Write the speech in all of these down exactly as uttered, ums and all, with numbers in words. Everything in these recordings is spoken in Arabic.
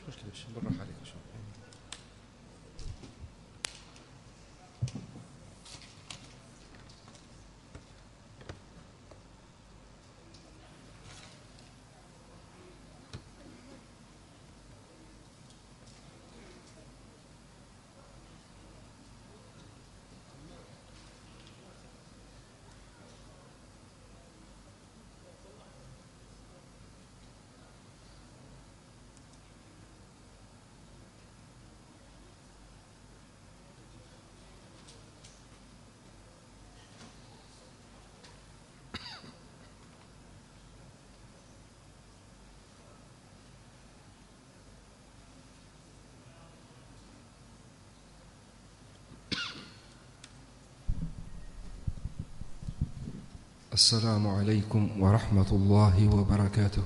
مشكلة بس بالراحة عليك شوي. السلام عليكم ورحمة الله وبركاته.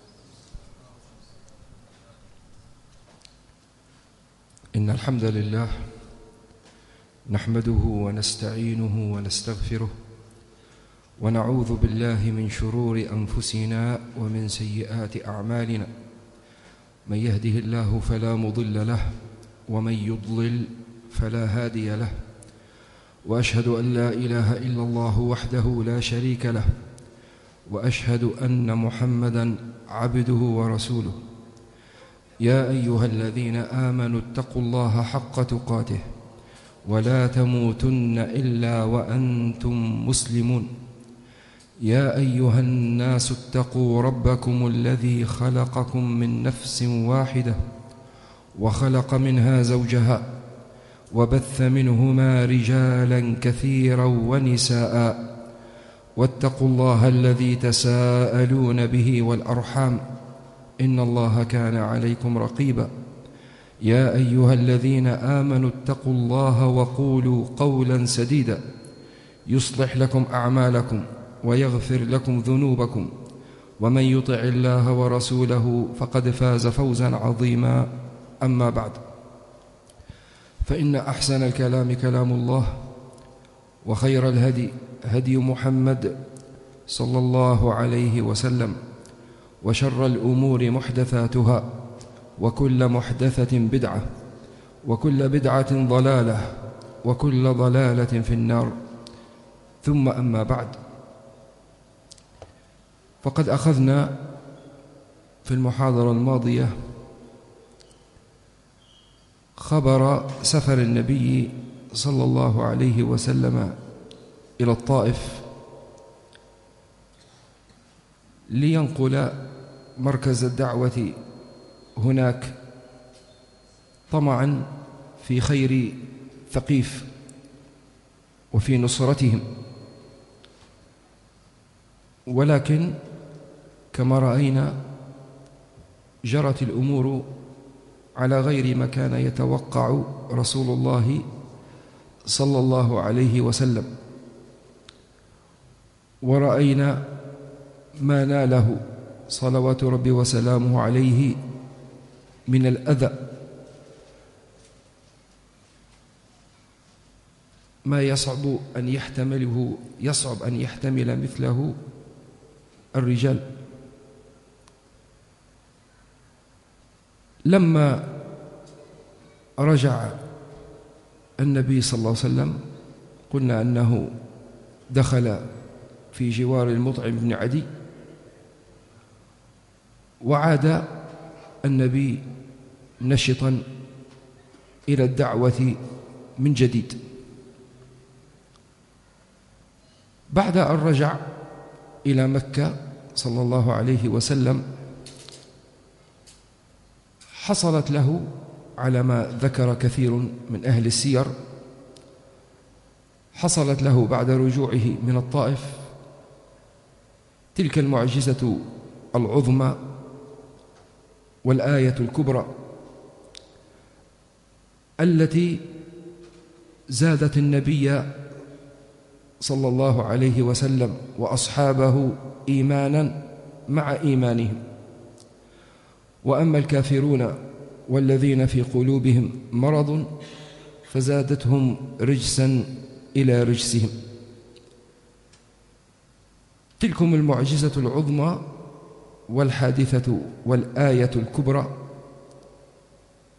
إن الحمد لله نحمده ونستعينه ونستغفره ونعوذ بالله من شرور أنفسنا ومن سيئات أعمالنا. من يهده الله فلا مضل له ومن يضلل فلا هادي له، وأشهد أن لا إله إلا الله وحده لا شريك له، وأشهد أن محمدًا عبده ورسوله. يا أيها الذين آمنوا اتقوا الله حق تقاته ولا تموتن إلا وأنتم مسلمون. يا أيها الناس اتقوا ربكم الذي خلقكم من نفس واحدة وخلق منها زوجها وبث منهما رجالا كثيرا ونساء، واتقوا الله الذي تساءلون به والأرحام إن الله كان عليكم رقيبا. يا أيها الذين آمنوا اتقوا الله وقولوا قولا سديدا يصلح لكم أعمالكم ويغفر لكم ذنوبكم، ومن يطع الله ورسوله فقد فاز فوزا عظيما. أما بعد، فإن أحسن الكلام كلام الله، وخير الهدي هدي محمد صلى الله عليه وسلم، وشر الأمور محدثاتها، وكل محدثة بدعة، وكل بدعة ضلالة، وكل ضلالة في النار. ثم أما بعد، فقد أخذنا في المحاضرة الماضية خبر سفر النبي صلى الله عليه وسلم إلى الطائف لينقل مركز الدعوة هناك طمعا في خير ثقيف وفي نصرتهم، ولكن كما رأينا جرت الأمور على غير ما كان يتوقع رسول الله صلى الله عليه وسلم، ورأينا ما ناله صلوات ربي وسلامه عليه من الأذى، ما يصعب أن يحتمله يصعب أن يحتمل مثله الرجال. لما رجع النبي صلى الله عليه وسلم قلنا أنه دخل في جوار المطعم بن عدي، وعاد النبي نشطا إلى الدعوة من جديد. بعد أن رجع إلى مكة صلى الله عليه وسلم حصلت له على ما ذكر كثير من أهل السير، حصلت له بعد رجوعه من الطائف تلك المعجزة العظمى والآية الكبرى التي زادت النبي صلى الله عليه وسلم وأصحابه إيمانا مع إيمانهم. وأما الكافرون والذين في قلوبهم مرض فزادتهم رجسا إلى رجسهم. تلكم المعجزة العظمى والحادثة والآية الكبرى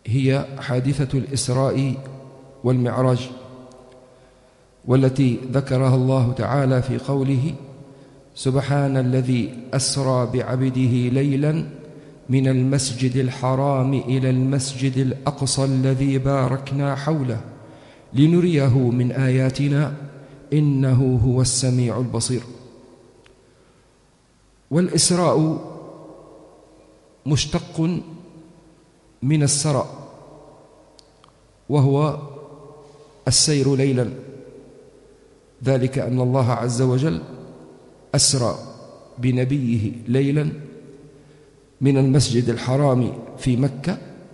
هي حادثة الإسراء والمعراج، والتي ذكرها الله تعالى في قوله: سبحان الذي أسرى بعبده ليلا من المسجد الحرام إلى المسجد الأقصى الذي باركنا حوله لنريه من آياتنا إنه هو السميع البصير. والإسراء مشتق من السرى، وهو السير ليلا، ذلك أن الله عز وجل أسرى بنبيه ليلا من المسجد الحرام في مكة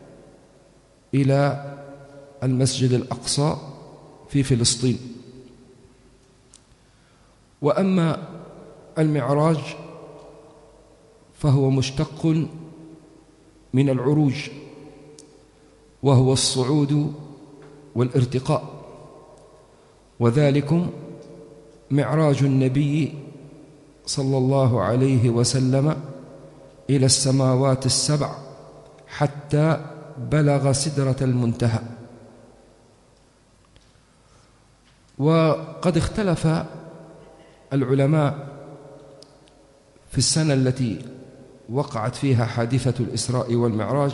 إلى المسجد الأقصى في فلسطين. وأما المعراج فهو مشتق من العروج، وهو الصعود والارتقاء، وذلكم معراج النبي صلى الله عليه وسلم إلى السماوات السبع حتى بلغ سدرة المنتهى. وقد اختلف العلماء في السنة التي وقعت فيها حادثة الإسراء والمعراج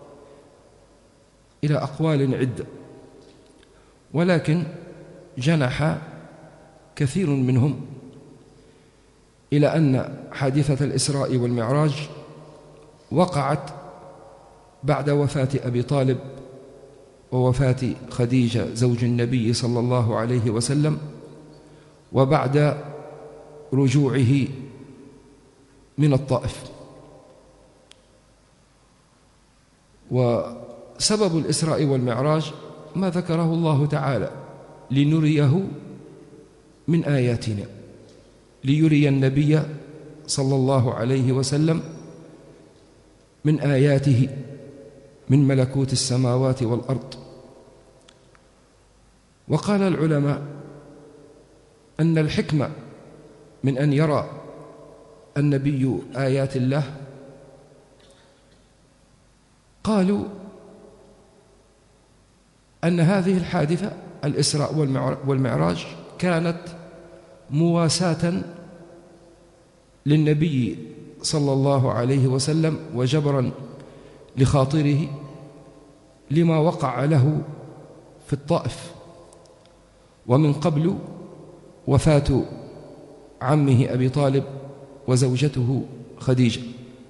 إلى أقوال عدة، ولكن جنح كثير منهم إلى أن حادثة الإسراء والمعراج وقعت بعد وفاة أبي طالب ووفاة خديجة زوج النبي صلى الله عليه وسلم، وبعد رجوعه من الطائف. وسبب الإسراء والمعراج ما ذكره الله تعالى: لنريه من آياتنا، ليري النبي صلى الله عليه وسلم من آياته من ملكوت السماوات والأرض. وقال العلماء أن الحكمة من أن يرى النبي آيات الله، قالوا أن هذه الحادثة الإسراء والمعراج كانت مواساة للنبي صلى الله عليه وسلم وجبرا لخاطره لما وقع له في الطائف، ومن قبل وفاة عمه أبي طالب وزوجته خديجة.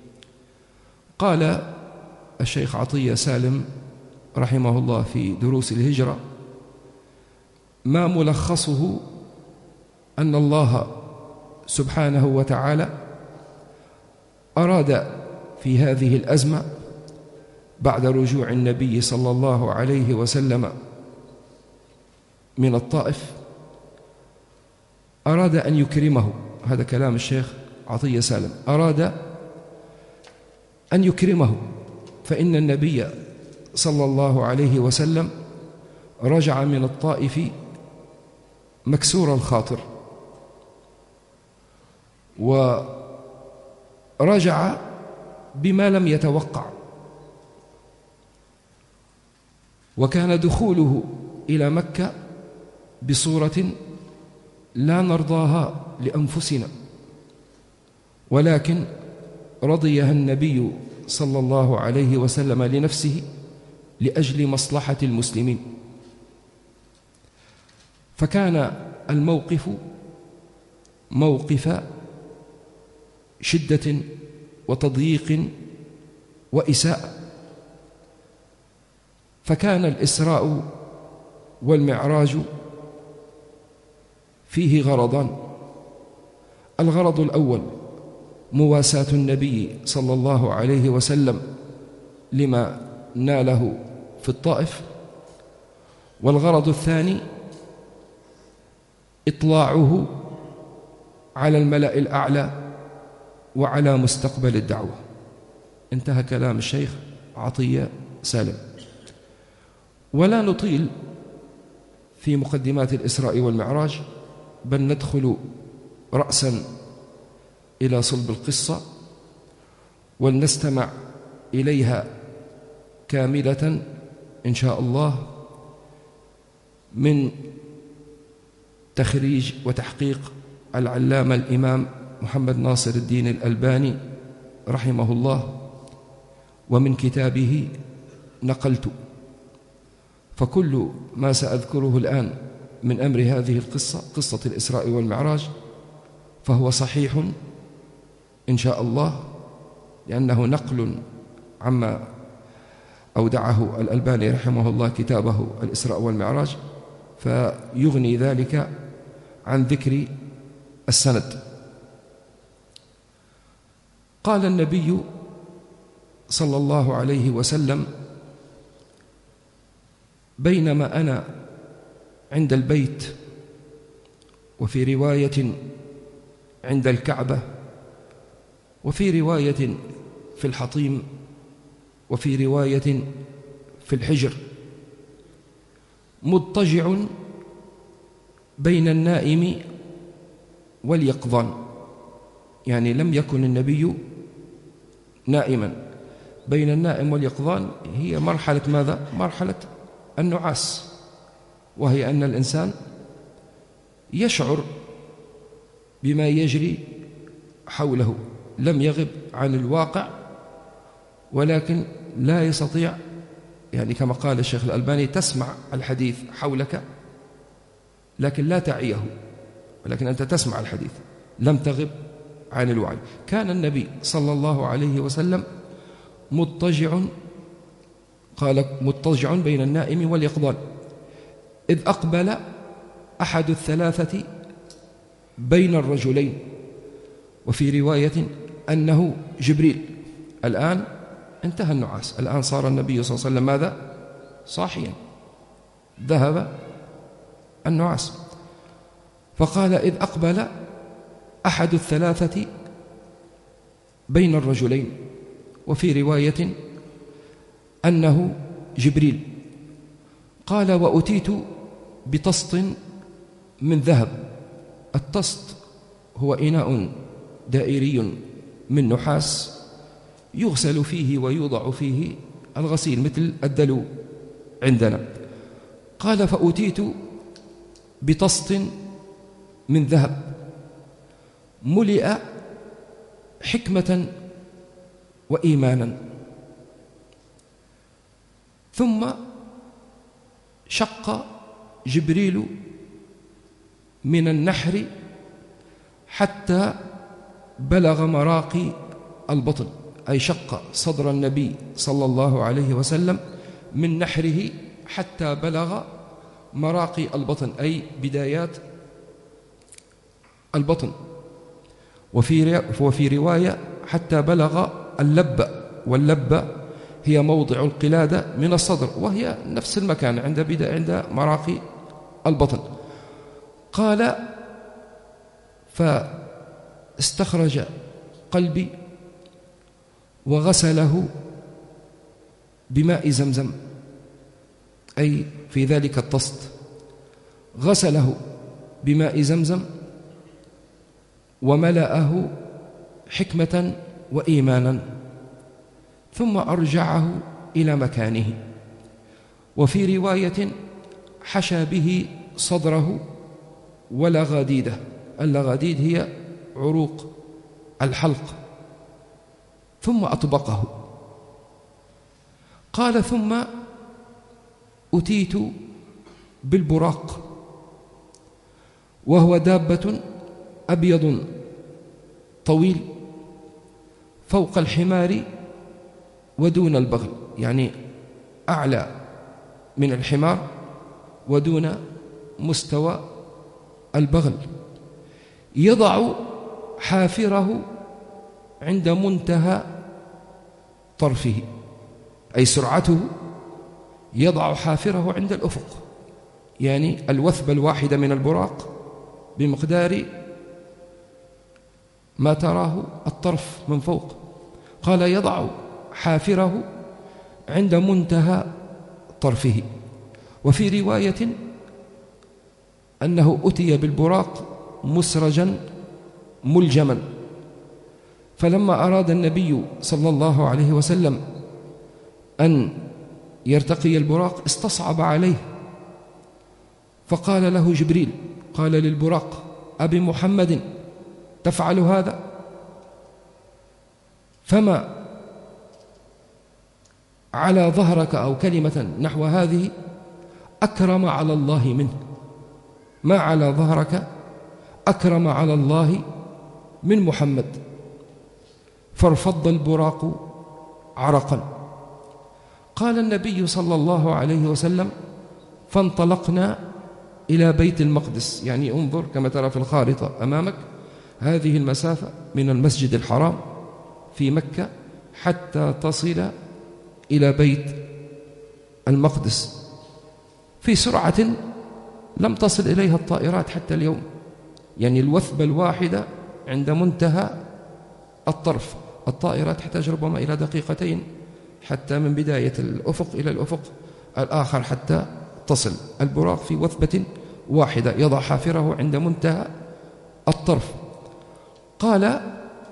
قال الشيخ عطية سالم رحمه الله في دروس الهجرة: ما ملخصه أن الله سبحانه وتعالى أراد في هذه الأزمة بعد رجوع النبي صلى الله عليه وسلم من الطائف، أراد أن يكرمه. هذا كلام الشيخ عطية سالم: أراد أن يكرمه، فإن النبي صلى الله عليه وسلم رجع من الطائف مكسور الخاطر، ورجع بما لم يتوقع، وكان دخوله إلى مكة بصورة لا نرضاها لأنفسنا، ولكن رضيها النبي صلى الله عليه وسلم لنفسه لأجل مصلحة المسلمين. فكان الموقف موقف شدة وتضييق وإساءة، فكان الإسراء والمعراج فيه غرضان: الغرض الأول مواساة النبي صلى الله عليه وسلم لما ناله في الطائف، والغرض الثاني إطلاعه على الملأ الأعلى وعلى مستقبل الدعوة. انتهى كلام الشيخ عطية سالم. ولا نطيل في مقدمات الإسراء والمعراج، بل ندخل رأسا إلى صلب القصة ولنستمع إليها كاملة إن شاء الله من تخريج وتحقيق العلامة الإمام محمد ناصر الدين الألباني رحمه الله، ومن كتابه نقلت. فكل ما سأذكره الآن من أمر هذه القصة، قصة الإسراء والمعراج، فهو صحيح إن شاء الله، لأنه نقل عما أودعه الألباني رحمه الله كتابه الإسراء والمعراج، فيغني ذلك عن ذكر السند. قال النبي صلى الله عليه وسلم: بينما أنا عند البيت، وفي رواية عند الكعبة، وفي رواية في الحطيم، وفي رواية في الحجر، مضطجع بين النائم واليقظان، يعني لم يكن النبي نائما. بين النائم واليقظان هي مرحلة ماذا؟ مرحلة النعاس، وهي أن الإنسان يشعر بما يجري حوله، لم يغب عن الواقع، ولكن لا يستطيع، يعني كما قال الشيخ الألباني: تسمع الحديث حولك لكن لا تعيه، ولكن أنت تسمع الحديث، لم تغب عن الوعي. كان النبي صلى الله عليه وسلم مضطجع، قال مضطجع بين النائم واليقظان، إذ أقبل أحد الثلاثة بين الرجلين، وفي رواية أنه جبريل. الآن انتهى النعاس، الآن صار النبي صلى الله عليه وسلم ماذا؟ صاحيا، ذهب النعاس. فقال: إذ أقبل أحد الثلاثة بين الرجلين، وفي رواية أنه جبريل. قال: وأتيت بطست من ذهب. الطست هو إناء دائري من نحاس يغسل فيه ويوضع فيه الغسيل، مثل الدلو عندنا. قال: فأتيت بطست من ذهب ملئ حكمة وإيمانا. ثم شق جبريل من النحر حتى بلغ مراقي البطن، أي شق صدر النبي صلى الله عليه وسلم من نحره حتى بلغ مراقي البطن، أي بدايات البطن. وفي وفي رواية حتى بلغ اللبة، واللبة هي موضع القلادة من الصدر، وهي نفس المكان عند بداية عند مراقي البطن. قال: فاستخرج قلبي وغسله بماء زمزم، أي في ذلك الطست غسله بماء زمزم وملأه حكمة وإيمانا، ثم أرجعه إلى مكانه. وفي رواية حشى به صدره ولغاديده. اللغاديد هي عروق الحلق، ثم أطبقه. قال: ثم أتيت بالبراق، وهو دابة أبيض طويل فوق الحمار ودون البغل، يعني أعلى من الحمار ودون مستوى البغل، يضع حافره عند منتهى طرفه، أي سرعته يضع حافره عند الأفق، يعني الوثبة الواحدة من البراق بمقدار ما تراه الطرف من فوق. قال: يضع حافره عند منتهى طرفه. وفي رواية أنه أتي بالبراق مسرجا ملجما، فلما أراد النبي صلى الله عليه وسلم أن يرتقي البراق استصعب عليه، فقال له جبريل، قال للبراق: أبي محمد تفعل هذا؟ فما على ظهرك أو كلمة نحو هذه أكرم على الله منه، ما على ظهرك أكرم على الله من محمد. فارفض البراق عرقا. قال النبي صلى الله عليه وسلم: فانطلقنا إلى بيت المقدس. يعني انظر كما ترى في الخارطة أمامك هذه المسافة من المسجد الحرام في مكة حتى تصل إلى بيت المقدس في سرعة لم تصل إليها الطائرات حتى اليوم. يعني الوثبة الواحدة عند منتهى الطرف، الطائرة تحتاج ربما إلى دقيقتين حتى من بداية الأفق إلى الأفق الآخر حتى تصل. البراق في وثبة واحدة يضع حافره عند منتهى الطرف. قال: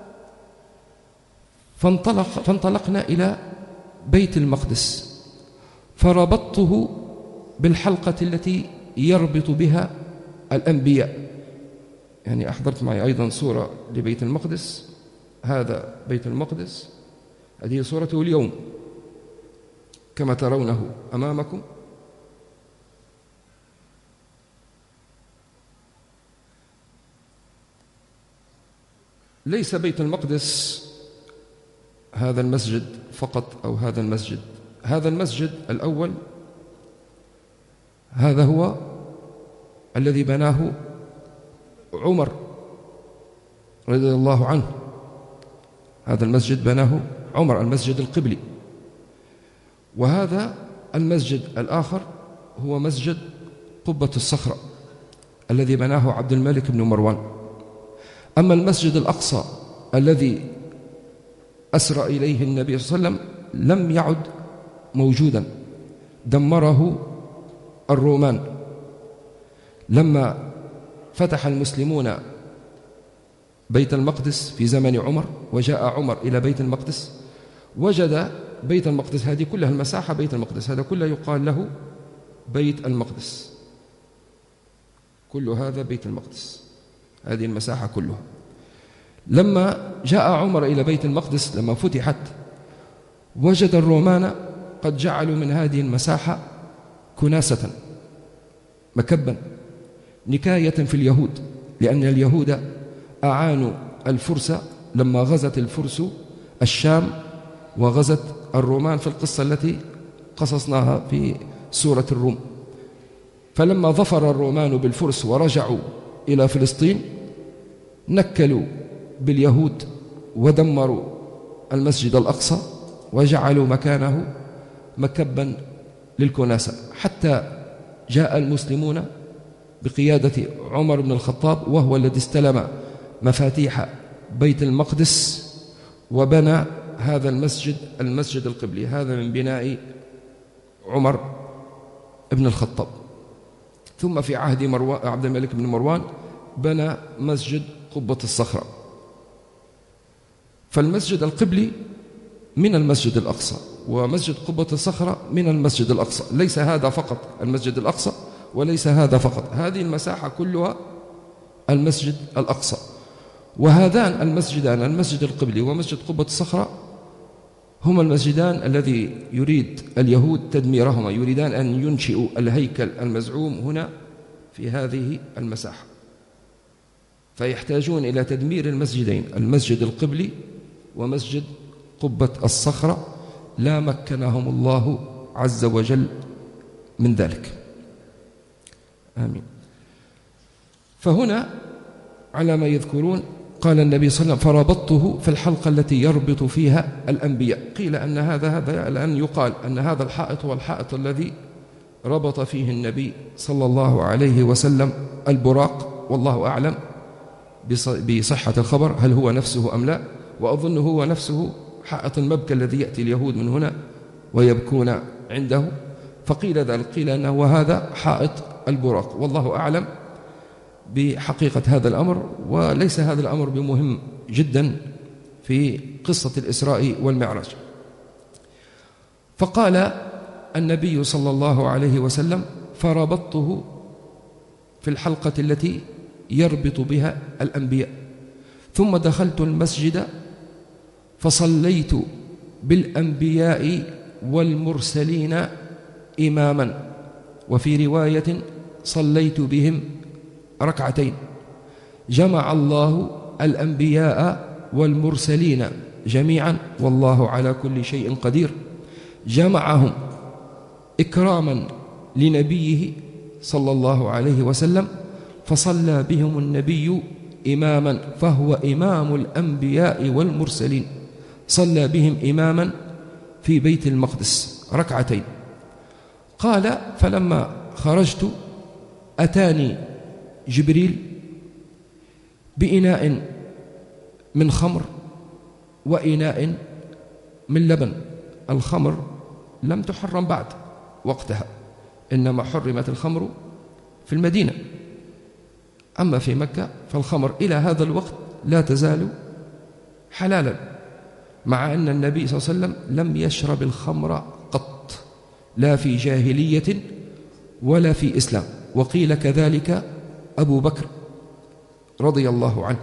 فانطلق فانطلقنا إلى بيت المقدس، فربطته بالحلقة التي يربط بها الأنبياء. يعني أحضرت معي أيضا صورة لبيت المقدس، هذا بيت المقدس، هذه صورته اليوم كما ترونه أمامكم. ليس بيت المقدس هذا المسجد فقط أو هذا المسجد، هذا المسجد الأول هذا هو الذي بناه عمر رضي الله عنه. هذا المسجد بناه عمر، المسجد القبلي. وهذا المسجد الآخر هو مسجد قبة الصخرة الذي بناه عبد الملك بن مروان. أما المسجد الأقصى الذي أسرى إليه النبي صلى الله عليه وسلم لم يعد موجودا، دمره الرومان لما فتح المسلمون بيت المقدس في زمن عمر، وجاء عمر إلى بيت المقدس وجد بيت المقدس هذه كلها المساحة بيت المقدس، هذا كله يقال له بيت المقدس، كل هذا بيت المقدس، هذه المساحة كلها. لما جاء عمر إلى بيت المقدس لما فتحت وجد الرومان قد جعلوا من هذه المساحة كناسة، مكبا، نكاية في اليهود، لأن اليهود أعانوا الفرس لما غزت الفرس الشام وغزت الرومان في القصة التي قصصناها في سورة الروم. فلما ظفر الرومان بالفرس ورجعوا إلى فلسطين نكلوا باليهود ودمروا المسجد الأقصى وجعلوا مكانه مكبا للكناسة، حتى جاء المسلمون بقيادة عمر بن الخطاب وهو الذي استلم مفاتيح بيت المقدس وبنى هذا المسجد المسجد القبلي. هذا من بناء عمر بن الخطاب. ثم في عهد مروان عبد الملك بن مروان بنى مسجد قبة الصخرة. فالمسجد القبلي من المسجد الأقصى، ومسجد قبة الصخرة من المسجد الأقصى. ليس هذا فقط المسجد الأقصى وليس هذا فقط، هذه المساحة كلها المسجد الأقصى. وهذان المسجدان المسجد القبلي ومسجد قبة الصخرة هما المسجدان الذي يريد اليهود تدميرهما، يريدان أن ينشئوا الهيكل المزعوم هنا في هذه المساحة، فيحتاجون إلى تدمير المسجدين، المسجد القبلي ومسجد قبة الصخرة، لا مكنهم الله عز وجل من ذلك. آمين. فهنا على ما يذكرون قال النبي صلى الله عليه وسلم: فربطته في الحلقة التي يربط فيها الأنبياء. قيل أن هذا هذا الآن يقال أن هذا الحائط هو الحائط الذي ربط فيه النبي صلى الله عليه وسلم البراق، والله أعلم بصحة الخبر هل هو نفسه أم لا، وأظن هو نفسه حائط المبكى الذي يأتي اليهود من هنا ويبكون عنده. فقيل ذلك، قيل أنه هذا حائط البراق، والله أعلم بحقيقة هذا الأمر، وليس هذا الأمر بمهم جدا في قصة الإسراء والمعراج. فقال النبي صلى الله عليه وسلم فربطته في الحلقة التي يربط بها الأنبياء، ثم دخلت المسجد فصليت بالأنبياء والمرسلين إماما، وفي رواية صليت بهم ركعتين. جمع الله الأنبياء والمرسلين جميعا والله على كل شيء قدير، جمعهم إكراما لنبيه صلى الله عليه وسلم، فصلى بهم النبي إماما، فهو إمام الأنبياء والمرسلين، صلى بهم إماما في بيت المقدس ركعتين. قال فلما خرجت أتاني جبريل بإناء من خمر وإناء من لبن. الخمر لم تحرم بعد وقتها، إنما حرمت الخمر في المدينة، أما في مكة فالخمر إلى هذا الوقت لا تزال حلالا، مع أن النبي صلى الله عليه وسلم لم يشرب الخمر قط، لا في جاهلية ولا في إسلام، وقيل كذلك أبو بكر رضي الله عنه.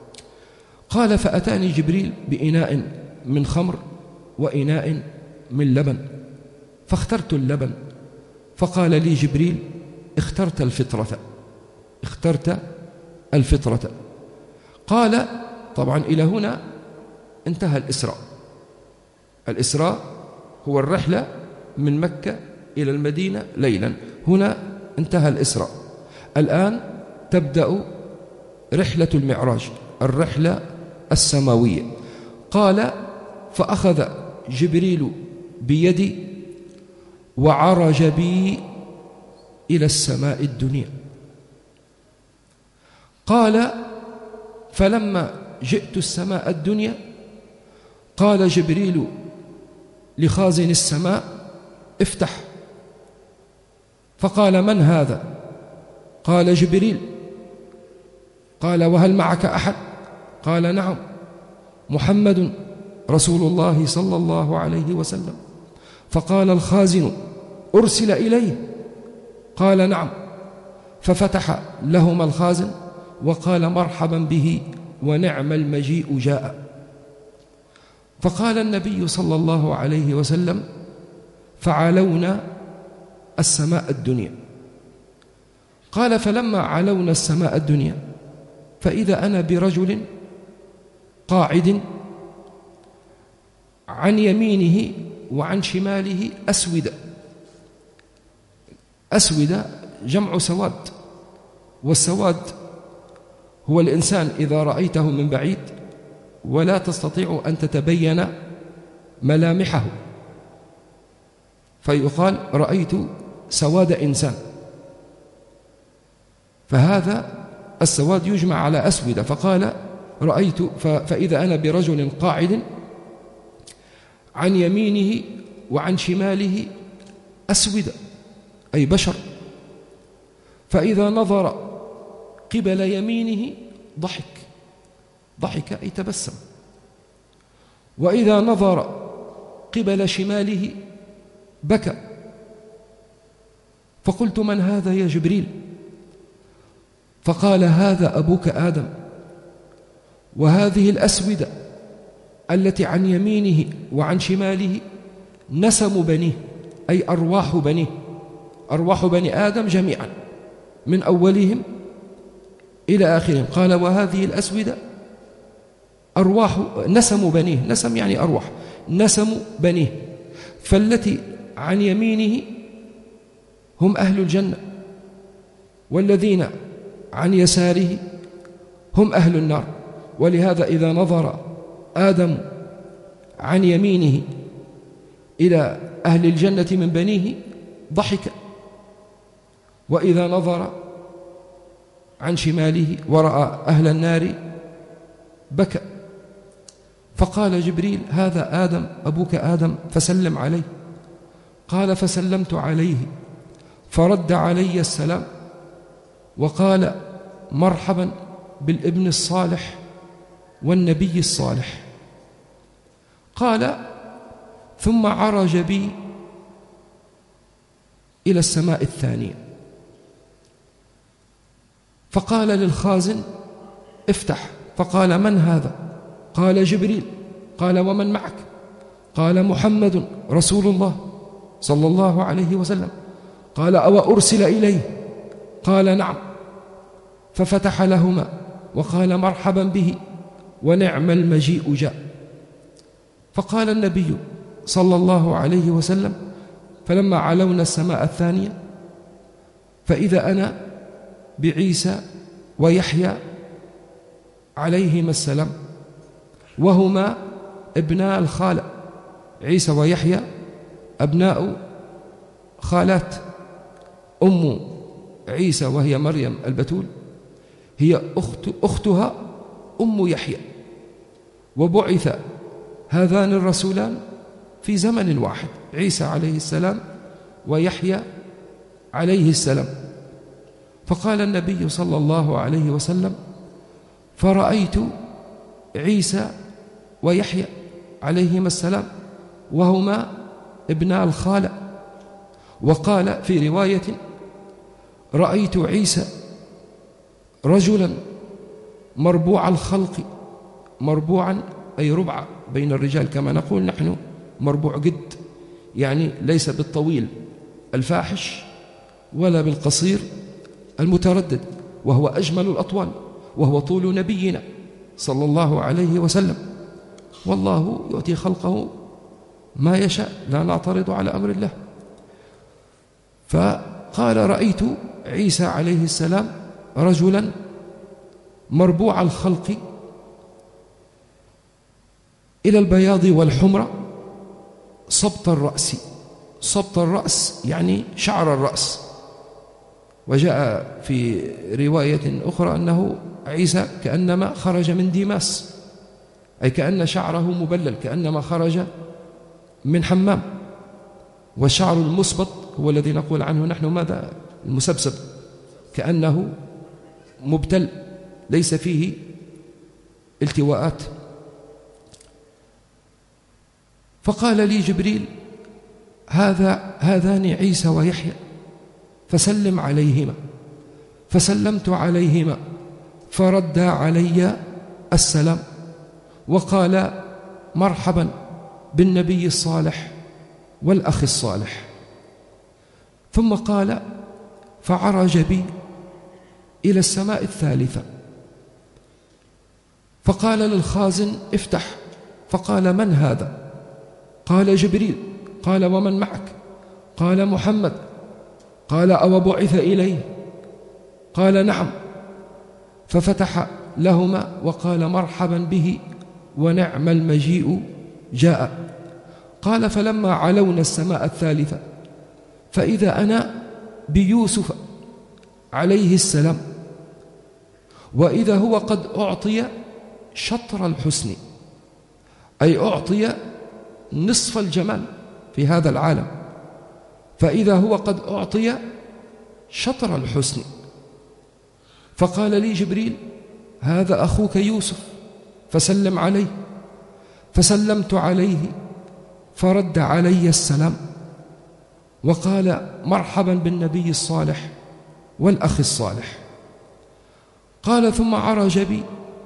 قال فأتاني جبريل بإناء من خمر وإناء من لبن، فاخترت اللبن، فقال لي جبريل اخترت الفطرة، اخترت الفطرة. قال طبعا إلى هنا انتهى الإسراء. الإسراء هو الرحلة من مكة إلى المدينة ليلا، هنا انتهى الإسراء. الآن تبدأ رحلة المعراج، الرحلة السماوية. قال فأخذ جبريل بيدي وعرج بي إلى السماء الدنيا. قال فلما جئت السماء الدنيا قال جبريل لخازن السماء افتح، فقال من هذا؟ قال جبريل. قال وهل معك أحد؟ قال نعم، محمد رسول الله صلى الله عليه وسلم. فقال الخازن أرسل إليه؟ قال نعم، ففتح لهما الخازن وقال مرحبا به ونعم المجيء جاء. فقال النبي صلى الله عليه وسلم فعلونا السماء الدنيا. قال فلما علونا السماء الدنيا فإذا أنا برجل قاعد عن يمينه وعن شماله أسودة. أسودة جمع سواد، والسواد هو الإنسان إذا رأيته من بعيد ولا تستطيع أن تتبين ملامحه، فيقال رأيت سواد إنسان، فهذا السواد يجمع على أسودة. فقال رأيت فإذا أنا برجل قاعد عن يمينه وعن شماله أسودة أي بشر، فإذا نظر قبل يمينه ضحك، ضحك أي تبسم، وإذا نظر قبل شماله بكى. فقلت من هذا يا جبريل؟ فقال هذا أبوك آدم، وهذه الأسودة التي عن يمينه وعن شماله نسم بنيه أي أرواح بنيه، أرواح بني آدم جميعا من أولهم إلى آخرهم. قال وهذه الأسودة أرواح نسم بنيه، نسم يعني أرواح، نسم بنيه، فالتي عن يمينه هم أهل الجنة، والذين عن يساره هم أهل النار. ولهذا إذا نظر آدم عن يمينه إلى أهل الجنة من بنيه ضحك، وإذا نظر عن شماله ورأى أهل النار بكى. فقال جبريل هذا آدم أبوك آدم فسلم عليه. قال فسلمت عليه فرد علي السلام وقال مرحبا بالابن الصالح والنبي الصالح. قال ثم عرج بي إلى السماء الثانية، فقال للخازن افتح، فقال من هذا؟ قال جبريل. قال ومن معك؟ قال محمد رسول الله صلى الله عليه وسلم. قال أو أرسل إليه؟ قال نعم. ففتح لهما وقال مرحبا به ونعم المجيء جاء. فقال النبي صلى الله عليه وسلم فلما علونا السماء الثانية فإذا أنا بعيسى ويحيى عليهما السلام وهما ابناء الخالة. عيسى ويحيى أبناء خالات. أم عيسى وهي مريم البتول هي أخت أختها أم يحيى، وبعث هذان الرسولان في زمن واحد، عيسى عليه السلام ويحيى عليه السلام. فقال النبي صلى الله عليه وسلم فرأيت عيسى ويحيى عليهما السلام وهما ابناء الخالة. وقال في رواية رأيت عيسى رجلا مربوع الخلق، مربوعا أي ربع بين الرجال كما نقول نحن، مربوع قد، يعني ليس بالطويل الفاحش ولا بالقصير المتردد، وهو أجمل الأطوال، وهو طول نبينا صلى الله عليه وسلم. والله يؤتي خلقه ما يشاء، لا نعترض على أمر الله. فقال رأيت عيسى عليه السلام رجلا مربوع الخلق إلى البياض والحمرة صبط الرأس. صبط الرأس يعني شعر الرأس. وجاء في رواية أخرى أنه عيسى كأنما خرج من ديماس، أي كأن شعره مبلل، كأنما خرج من حمام. والشعر المسبط هو الذي نقول عنه نحن ماذا؟ المسبسب، كأنه مبتل ليس فيه التواءات. فقال لي جبريل هذا هذان عيسى ويحيى فسلم عليهما. فسلمت عليهما فرد علي السلام وقال مرحبا بالنبي الصالح والأخ الصالح. ثم قال فعرج بي إلى السماء الثالثة فقال للخازن افتح، فقال من هذا؟ قال جبريل. قال ومن معك؟ قال محمد. قال أو بعث إليه؟ قال نعم. ففتح لهما وقال مرحبا به ونعم المجيء جاء. قال فلما علونا السماء الثالثة فإذا أنا بيوسف عليه السلام وإذا هو قد أعطي شطر الحسن، أي أعطي نصف الجمال في هذا العالم، فإذا هو قد أعطي شطر الحسن. فقال لي جبريل هذا أخوك يوسف فسلم عليه. فسلمت عليه فرد علي السلام وقال مرحبا بالنبي الصالح والأخ الصالح. قال ثم عرج بي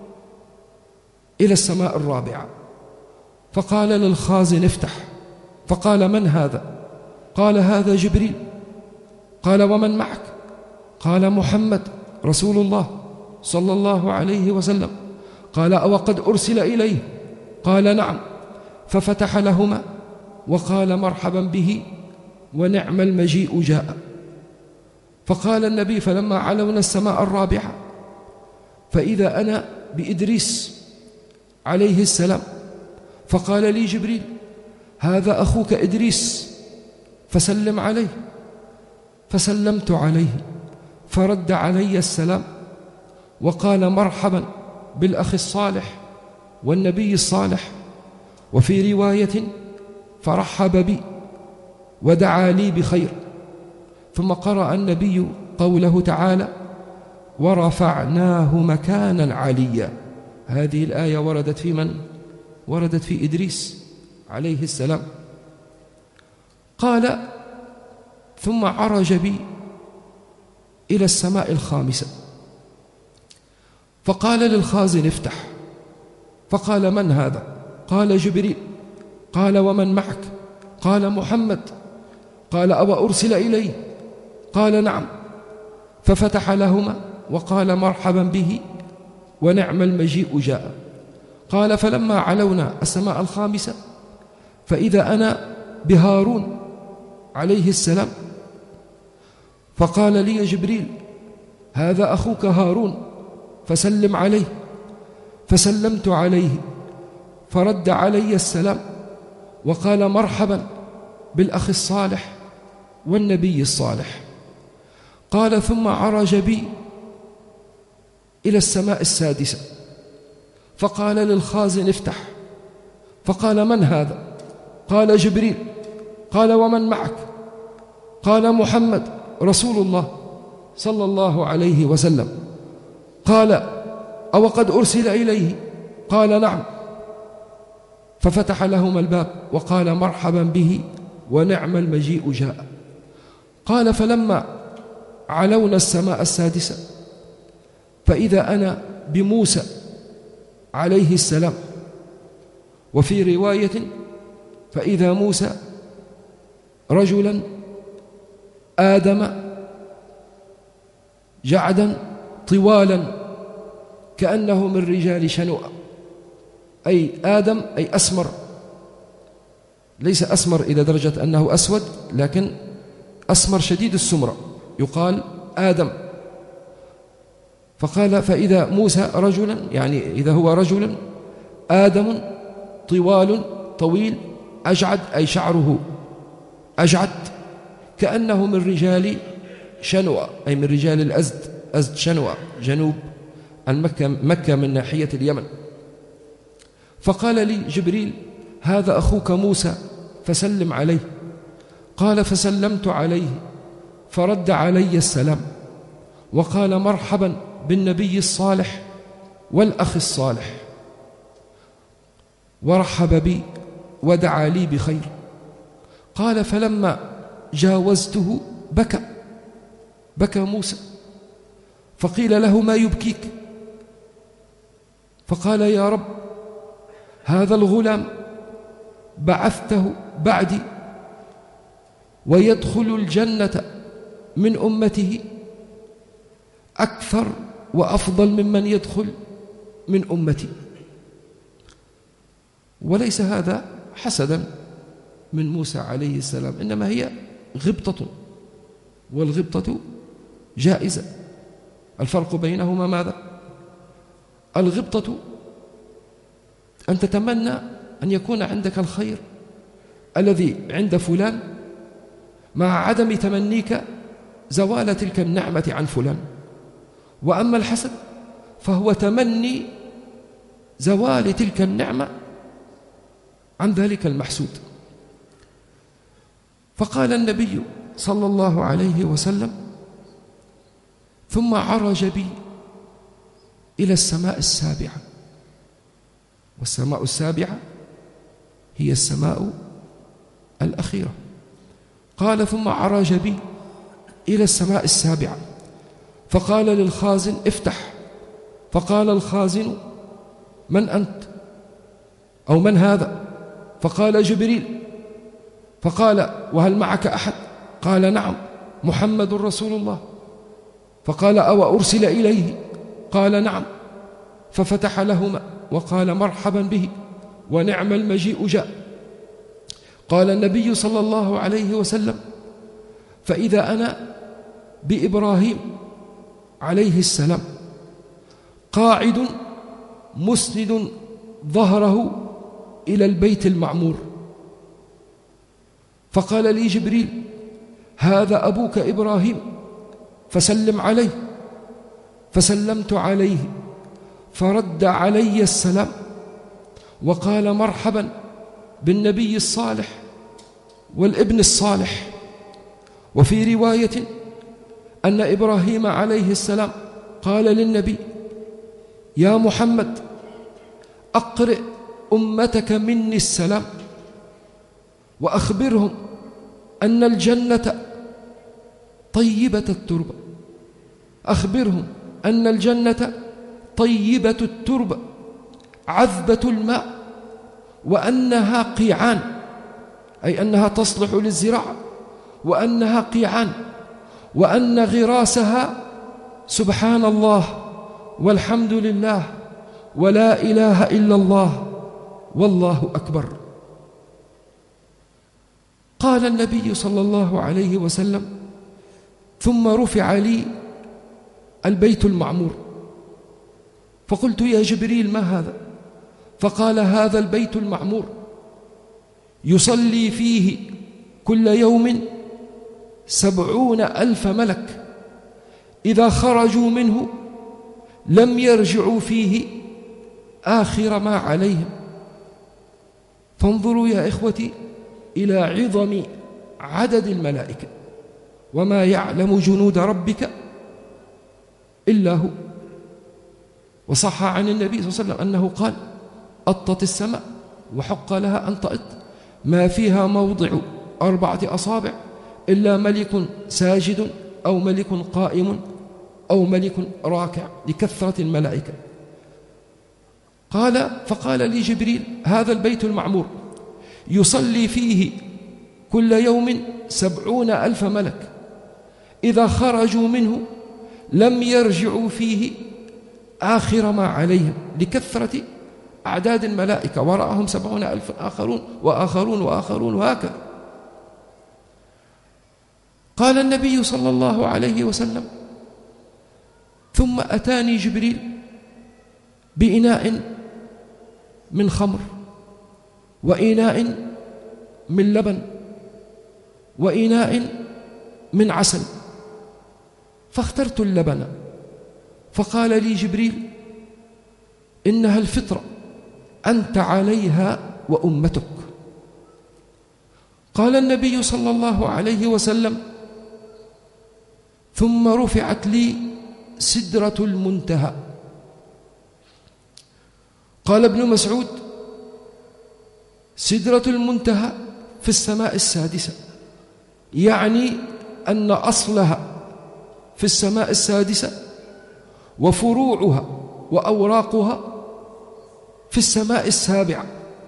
إلى السماء الرابعة فقال للخازن افتح، فقال من هذا؟ قال هذا جبريل. قال ومن معك؟ قال محمد رسول الله صلى الله عليه وسلم. قال أو قد أرسل إليه؟ قال نعم. ففتح لهما وقال مرحبا به ونعم المجيء جاء. فقال النبي فلما علونا السماء الرابعة فإذا أنا بإدريس عليه السلام. فقال لي جبريل هذا أخوك إدريس فسلم عليه. فسلمت عليه فرد علي السلام وقال مرحبا بالأخ الصالح والنبي الصالح. وفي رواية فرحب بي ودعا لي بخير. ثم قرأ النبي قوله تعالى ورفعناه مكانا عليا. هذه الآية وردت في من؟ وردت في إدريس عليه السلام. قال ثم عرج بي إلى السماء الخامسة، فقال للخازن افتح، فقال من هذا؟ قال جبريل. قال ومن معك؟ قال محمد. قال أو أرسل إليه؟ قال نعم. ففتح لهما وقال مرحبا به ونعم المجيء جاء. قال فلما علونا السماء الخامسة فإذا أنا بهارون عليه السلام، فقال لي جبريل هذا أخوك هارون فسلم عليه، فسلمت عليه فرد علي السلام وقال مرحبا بالأخ الصالح والنبي الصالح. قال ثم عرج بي إلى السماء السادسة، فقال للخازن افتح، فقال من هذا؟ قال جبريل. قال ومن معك؟ قال محمد رسول الله صلى الله عليه وسلم. قال أو قد أرسل إليه؟ قال نعم. ففتح لهما الباب وقال مرحبا به ونعم المجيء جاء. قال فلما علونا السماء السادسة فإذا أنا بموسى عليه السلام، وفي رواية فإذا موسى رجلا آدم جعدا طوالا كأنه من رجال شنوء، أي آدم أي أسمر، ليس أسمر إلى درجة أنه أسود، لكن أسمر شديد السمرة يقال آدم. فقال فإذا موسى رجلا، يعني إذا هو رجل آدم طوال طويل أجعد أي شعره أجعد كأنه من رجال شنوء أي من رجال الأزد، أزد شنوء جنوب المكة، مكة من ناحية اليمن. فقال لي جبريل هذا أخوك موسى فسلم عليه. قال فسلمت عليه فرد علي السلام وقال مرحبا بالنبي الصالح والأخ الصالح، ورحب بي ودعا لي بخير. قال فلما جاوزته بكى بكى موسى، فقيل له ما يبكيك؟ فقال يا رب هذا الغلام بعثته بعدي ويدخل الجنة من أمته أكثر وأفضل ممن يدخل من أمتي. وليس هذا حسدا من موسى عليه السلام، إنما هي غبطة، والغبطة جائزة. الفرق بينهما ماذا؟ الغبطة أن تتمنى أن يكون عندك الخير الذي عند فلان مع عدم تمنيك زوال تلك النعمة عن فلان. وأما الحسد فهو تمني زوال تلك النعمة عن ذلك المحسود. فقال النبي صلى الله عليه وسلم ثم عرج بي إلى السماء السابعة، والسماء السابعة هي السماء الأخيرة. قال ثم عرج بي إلى السماء السابعة، فقال للخازن افتح، فقال الخازن من أنت أو من هذا؟ فقال جبريل. فقال وهل معك أحد؟ قال نعم محمد رسول الله. فقال أو أرسل إليه؟ قال نعم. ففتح لهما وقال مرحبا به ونعم المجيء جاء. قال النبي صلى الله عليه وسلم فإذا أنا بإبراهيم عليه السلام قاعد مسند ظهره إلى البيت المعمور. فقال لي جبريل هذا أبوك إبراهيم فسلم عليه. فسلمت عليه فرد علي السلام وقال مرحبا بالنبي الصالح والابن الصالح. وفي رواية أن إبراهيم عليه السلام قال للنبي يا محمد أقرئ أمتك مني السلام وأخبرهم أن الجنة طيبة التربة، أخبرهم أن الجنة طيبة التربة عذبة الماء، وأنها قيعان، أي أنها تصلح للزراعة، وأنها قيعان، وأن غراسها سبحان الله والحمد لله ولا إله إلا الله والله أكبر. قال النبي صلى الله عليه وسلم: ثم رفع لي البيت المعمور، فقلت: يا جبريل ما هذا؟ فقال: هذا البيت المعمور يصلي فيه كل يوم سبعون ألف ملك، إذا خرجوا منه لم يرجعوا فيه آخر ما عليهم. فانظروا يا إخوتي إلى عظم عدد الملائكة، وما يعلم جنود ربك إلا هو. وصح عن النبي صلى الله عليه وسلم أنه قال: أطت السماء وحق لها أن تأط، ما فيها موضع أربعة أصابع إلا ملك ساجد أو ملك قائم أو ملك راكع، لكثرة الملائكة. قال فقال لي جبريل: هذا البيت المعمور يصلي فيه كل يوم سبعون ألف ملك، إذا خرجوا منه لم يرجعوا فيه آخر ما عليهم، لكثرة أعداد الملائكة، وراءهم سبعون ألف آخرون وآخرون وآخرون وهكذا. قال النبي صلى الله عليه وسلم: ثم أتاني جبريل بإناء من خمر، وإناء من لبن، وإناء من عسل، فاخترت اللبن. فقال لي جبريل: إنها الفطرة، أنت عليها وأمتك. قال النبي صلى الله عليه وسلم: ثم رفعت لي سدرة المنتهى. قال ابن مسعود: سدرة المنتهى في السماء السادسة، يعني أن أصلها في السماء السادسة، وفروعها وأوراقها في السماء السابعة.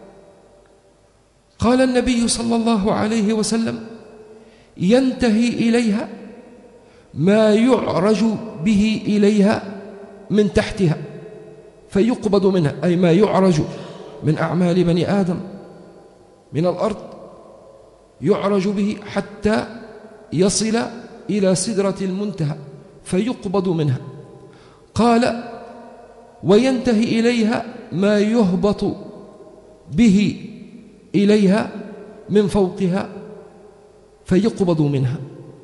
قال النبي صلى الله عليه وسلم: ينتهي إليها ما يعرج به إليها من تحتها فيقبض منها، أي ما يعرج من أعمال بني آدم من الأرض يعرج به حتى يصل إلى سدرة المنتهى فيقبض منها. قال: وينتهي إليها ما يهبط به إليها من فوقها فيقبض منها.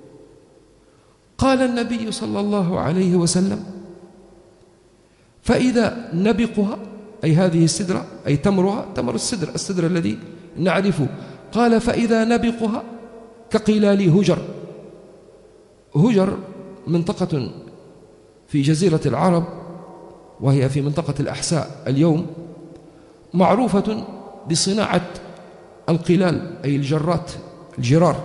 قال النبي صلى الله عليه وسلم: فإذا نبقها، أي هذه السدرة، أي تمرها، تمر السدر السدر الذي نعرفه. قال: فإذا نبقها كقلال هجر. هجر منطقة في جزيرة العرب، وهي في منطقة الأحساء اليوم، معروفة بصناعة القلال، أي الجرات، الجرار.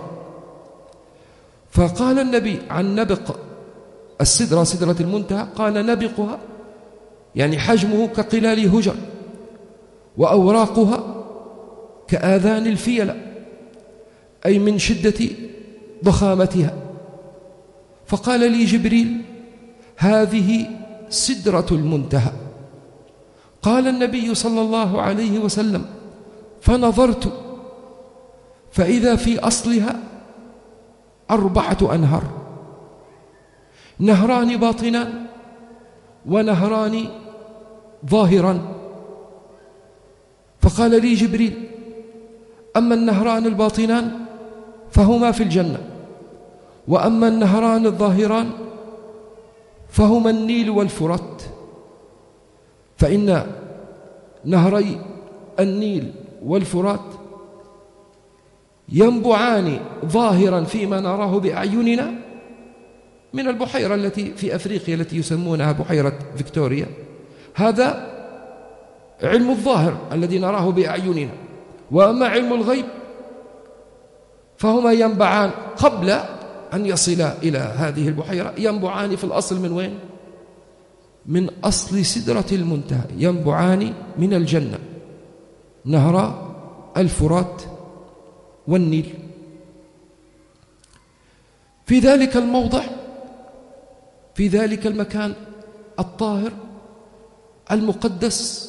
فقال النبي عن نبق السدرة، سدرة المنتهى، قال: نبقها يعني حجمه كقلال هجر، وأوراقها كآذان الفيلة، أي من شدة ضخامتها. فقال لي جبريل: هذه سدرة المنتهى. قال النبي صلى الله عليه وسلم: فنظرت فإذا في أصلها أربعة أنهار، نهران باطنان ونهران ظاهران. فقال لي جبريل: أما النهران الباطنان فهما في الجنة، وأما النهران الظاهران فهما النيل والفرات، فإن نهري النيل والفرات ينبعان ظاهرا فيما نراه بأعيننا من البحيرة التي في أفريقيا التي يسمونها بحيرة فيكتوريا. هذا علم الظاهر الذي نراه بأعيننا. وأما علم الغيب فهما ينبعان قبل أن يصلا إلى هذه البحيرة ينبعان في الأصل من وين؟ من أصل سدرة المنتهى، ينبعان من الجنة، نهر الفرات والنيل. في ذلك الموضع، في ذلك المكان الطاهر المقدس،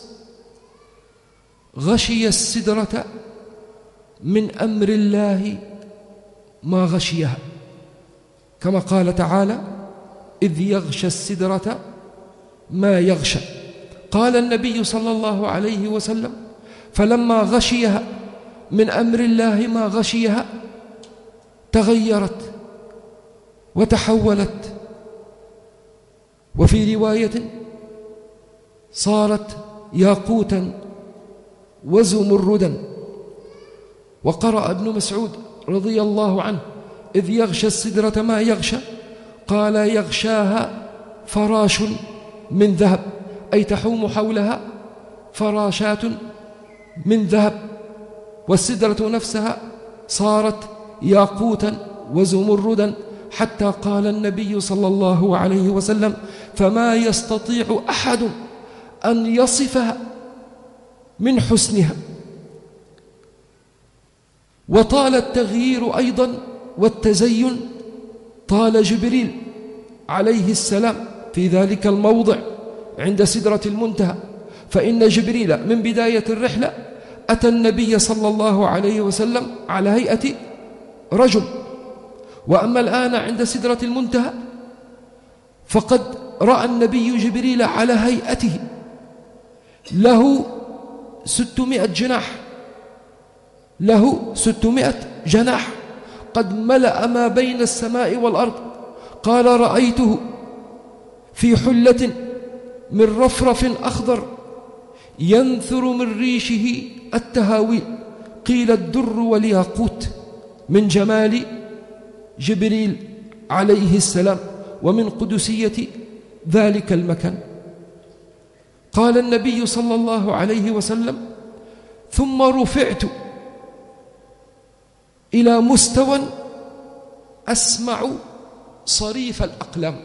غشي السدرة من أمر الله ما غشيها، كما قال تعالى: إذ يغشى السدرة ما يغشى. قال النبي صلى الله عليه وسلم: فلما غشيها من أمر الله ما غشيها تغيرت وتحولت، وفي رواية صارت ياقوتا وزمردا. وقرأ ابن مسعود رضي الله عنه: إذ يغشى السدرة ما يغشى، قال: يغشاها فراش من ذهب، أي تحوم حولها فراشات من ذهب، والسدرة نفسها صارت ياقوتا وزمردا، حتى قال النبي صلى الله عليه وسلم: فما يستطيع أحد أن يصفها من حسنها. وطال التغيير أيضا والتزين، طال جبريل عليه السلام في ذلك الموضع عند سدرة المنتهى، فإن جبريل من بداية الرحلة أتى النبي صلى الله عليه وسلم على هيئة رجل، وأما الآن عند سدرة المنتهى فقد رأى النبي جبريل على هيئته، له ستمائة جناح، له ستمائة جناح، قد ملأ ما بين السماء والأرض. قال: رأيته في حلة من رفرف أخضر ينثر من ريشه التهاويل، قيل الدر والياقوت، من جمال جبريل عليه السلام ومن قدسية ذلك المكان. قال النبي صلى الله عليه وسلم: ثم رفعت إلى مستوى أسمع صريف الأقلام.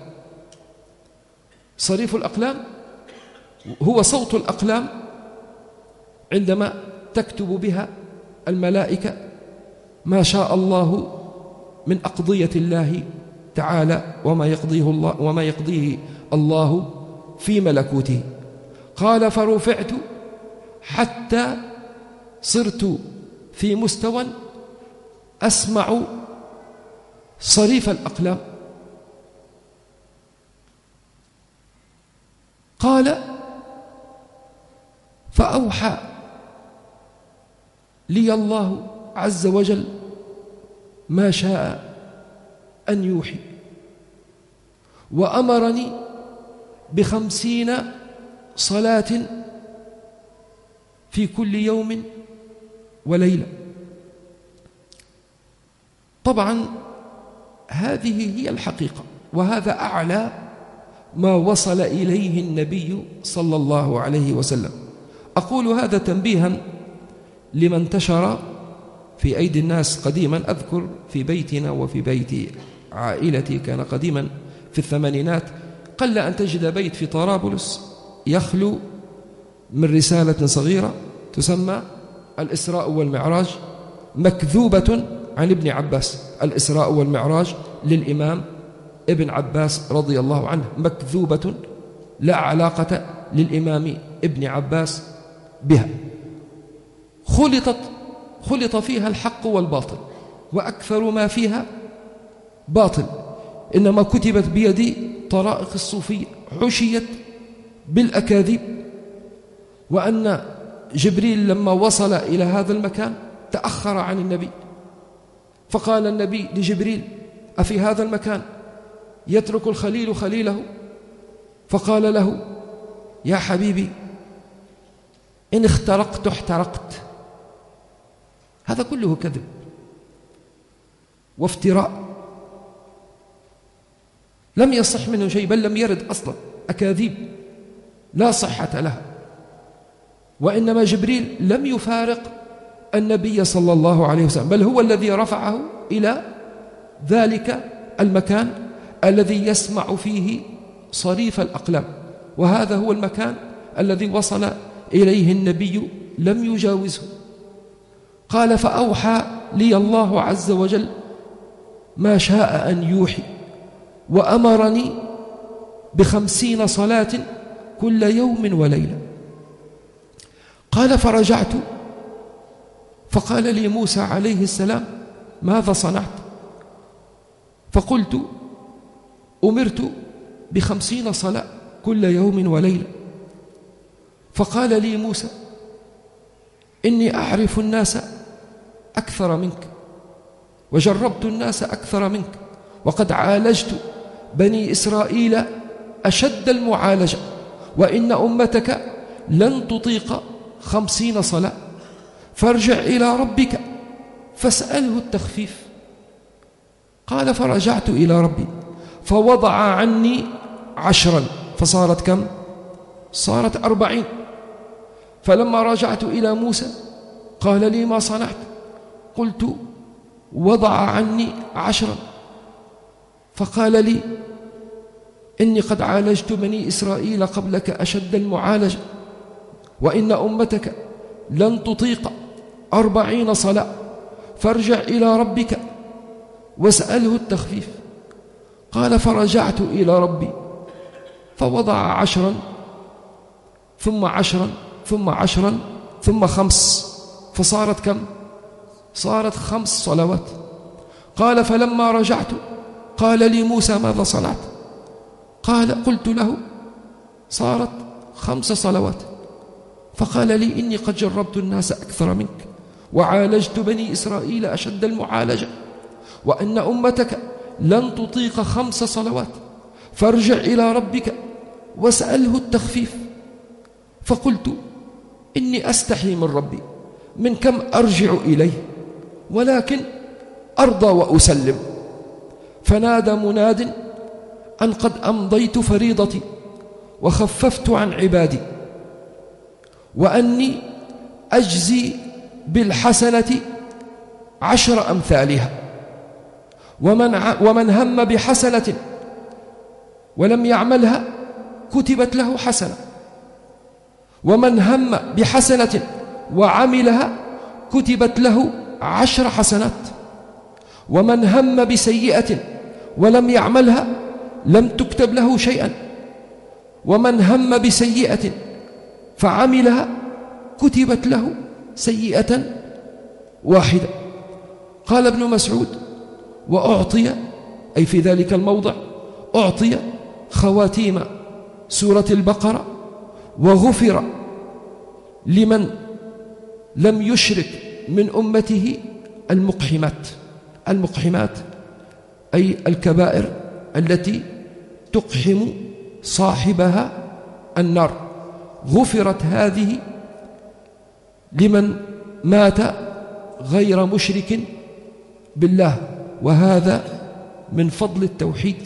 صريف الأقلام هو صوت الأقلام عندما تكتب بها الملائكة ما شاء الله من أقضية الله تعالى وما يقضيه الله وما يقضيه الله في ملكوته. قال: فرفعت حتى صرت في مستوى أسمع صريف الأقلام. قال: فأوحى لي الله عز وجل ما شاء أن يوحي، وأمرني بخمسين صلاة في كل يوم وليلة. طبعا هذه هي الحقيقة، وهذا أعلى ما وصل إليه النبي صلى الله عليه وسلم. أقول هذا تنبيها لما انتشر في أيدي الناس قديما. أذكر في بيتنا وفي بيت عائلتي كان قديما في الثمانينات قل أن تجد بيت في طرابلس يخلو من رسالة صغيرة تسمى الإسراء والمعراج، مكذوبة عن ابن عباس. الإسراء والمعراج للإمام ابن عباس رضي الله عنه، مكذوبة لا علاقة للإمام ابن عباس بها. خلطت خلط فيها الحق والباطل، وأكثر ما فيها باطل، إنما كتبت بيد طرائق الصوفية، حشيت بالأكاذيب. وأن جبريل لما وصل إلى هذا المكان تأخر عن النبي، فقال النبي لجبريل: أفي هذا المكان يترك الخليل خليله؟ فقال له: يا حبيبي إن اخترقت احترقت. هذا كله كذب وافتراء، لم يصح منه شيء، بل لم يرد أصلا، أكاذيب لا صحة لها. وإنما جبريل لم يفارق النبي صلى الله عليه وسلم، بل هو الذي رفعه إلى ذلك المكان الذي يسمع فيه صريف الأقلام، وهذا هو المكان الذي وصل إليه النبي لم يجاوزه. قال فأوحى لي الله عز وجل ما شاء أن يوحي، وأمرني بخمسين صلاة كل يوم وليلة. قال فرجعت فقال لي موسى عليه السلام ماذا صنعت؟ فقلت أمرت بخمسين صلاة كل يوم وليلة. فقال لي موسى إني أعرف الناس أكثر منك، وجربت الناس أكثر منك، وقد عالجت بني إسرائيل أشد المعالجة، وإن أمتك لن تطيق خمسين صلاة، فارجع إلى ربك فاسأله التخفيف. قال فرجعت إلى ربي فوضع عني عشرا، فصارت كم؟ صارت أربعين. فلما رجعت إلى موسى قال لي ما صنعت؟ قلت وضع عني عشرا. فقال لي إني قد عالجت بني إسرائيل قبلك أشد المعالجة، وإن أمتك لن تطيق أربعين صلاة، فارجع إلى ربك واسأله التخفيف. قال فرجعت إلى ربي فوضع عشرا ثم عشرا ثم عشرا ثم خمس، فصارت كم؟ صارت خمس صلوات. قال فلما رجعت قال لي موسى ماذا صنعت؟ قال قلت له صارت خمس صلوات. فقال لي إني قد جربت الناس أكثر منك، وعالجت بني إسرائيل أشد المعالجة، وأن أمتك لن تطيق خمس صلوات، فارجع إلى ربك واسأله التخفيف. فقلت إني أستحي من ربي من كم أرجع إليه، ولكن أرضى وأسلم. فنادى مناد أن قد أمضيت فريضتي وخففت عن عبادي، وأني أجزي بالحسنة عشر أمثالها، ومن, ومن هم بحسنة ولم يعملها كتبت له حسنة، ومن هم بحسنة وعملها كتبت له عشر حسنات، ومن هم بسيئة ولم يعملها لم تكتب له شيئا، ومن هم بسيئة فعملها كتبت له سيئة واحدة. قال ابن مسعود وأعطي، أي في ذلك الموضع أعطي خواتيم سورة البقرة، وغفر لمن لم يشرك من أمته المقحمات. المقحمات أي الكبائر التي تقحم صاحبها النار، غفرت هذه لمن مات غير مشرك بالله، وهذا من فضل التوحيد.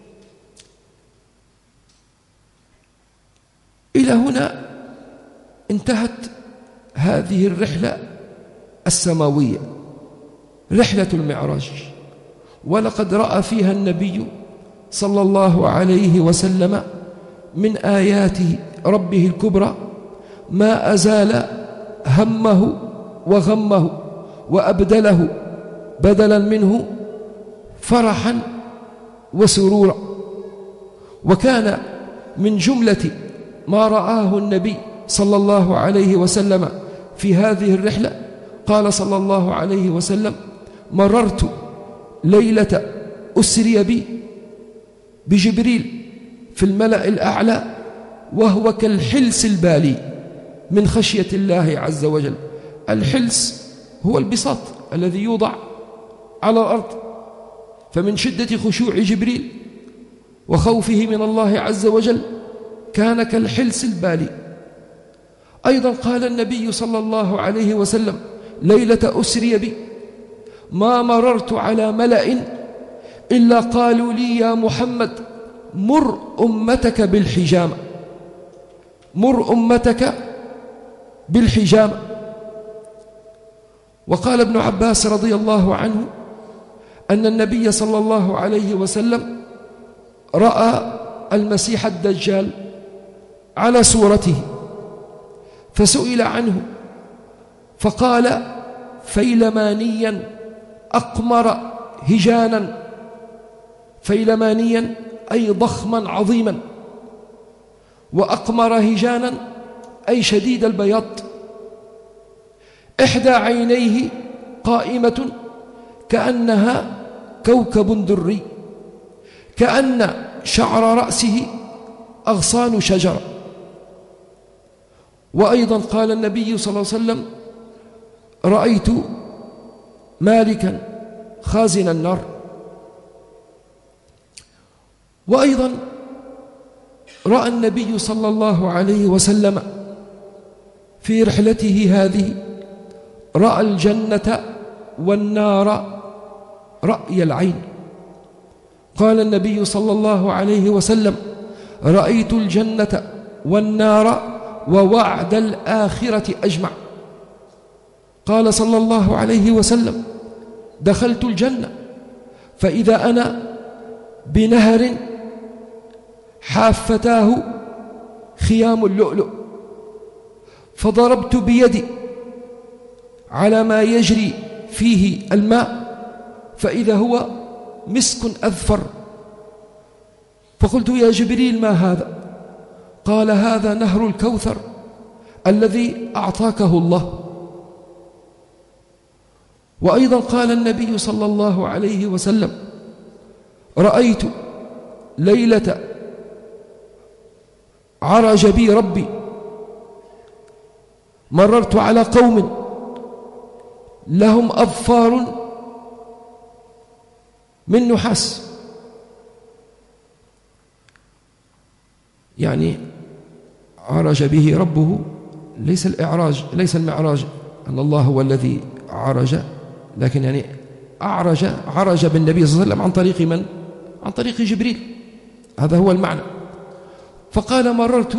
إلى هنا انتهت هذه الرحلة السماوية، رحلة المعراج، ولقد رأى فيها النبي صلى الله عليه وسلم من آيات ربه الكبرى ما أزال همه وغمه، وأبدله بدلا منه فرحا وسرورا. وكان من جملة ما رآه النبي صلى الله عليه وسلم في هذه الرحلة، قال صلى الله عليه وسلم مررت ليلة أسري بي بجبريل في الملأ الأعلى وهو كالحلس البالي من خشية الله عز وجل. الحلس هو البساط الذي يوضع على الأرض، فمن شدة خشوع جبريل وخوفه من الله عز وجل كان كالحلس البالي. أيضا قال النبي صلى الله عليه وسلم ليلة أسري بي ما مررت على ملأ إلا قالوا لي يا محمد مر أمتك بالحجامة، مر أمتك بالحجامة. وقال ابن عباس رضي الله عنه أن النبي صلى الله عليه وسلم رأى المسيح الدجال على صورته، فسئل عنه فقال: فيلمانيا أقمر هجانا. فيلمانيا أي ضخما عظيما، وأقمر هجانا أي شديد البياض، إحدى عينيه قائمة كأنها كوكب دري، كأن شعر رأسه أغصان شجرة. وأيضا قال النبي صلى الله عليه وسلم: رأيت مالكا خازن النار. وأيضا رأى النبي صلى الله عليه وسلم في رحلته هذه، رأى الجنة والنار رأي العين. قال النبي صلى الله عليه وسلم: رأيت الجنة والنار ووعد الآخرة أجمع. قال صلى الله عليه وسلم: دخلت الجنة فإذا أنا بنهر حافتاه خيام اللؤلؤ، فضربت بيدي على ما يجري فيه الماء فإذا هو مسك أذفر، فقلت: يا جبريل ما هذا؟ قال: هذا نهر الكوثر الذي أعطاكه الله. وأيضا قال النبي صلى الله عليه وسلم: رأيت ليلة عرج بي ربي، مررت على قوم لهم أظفار من نحاس. يعني عرج به ربه، ليس الإعراج، ليس المعراج أن الله هو الذي عرج، لكن يعني أعرج عرج بالنبي صلى الله عليه وسلم عن طريق من؟ عن طريق جبريل، هذا هو المعنى. فقال: مررت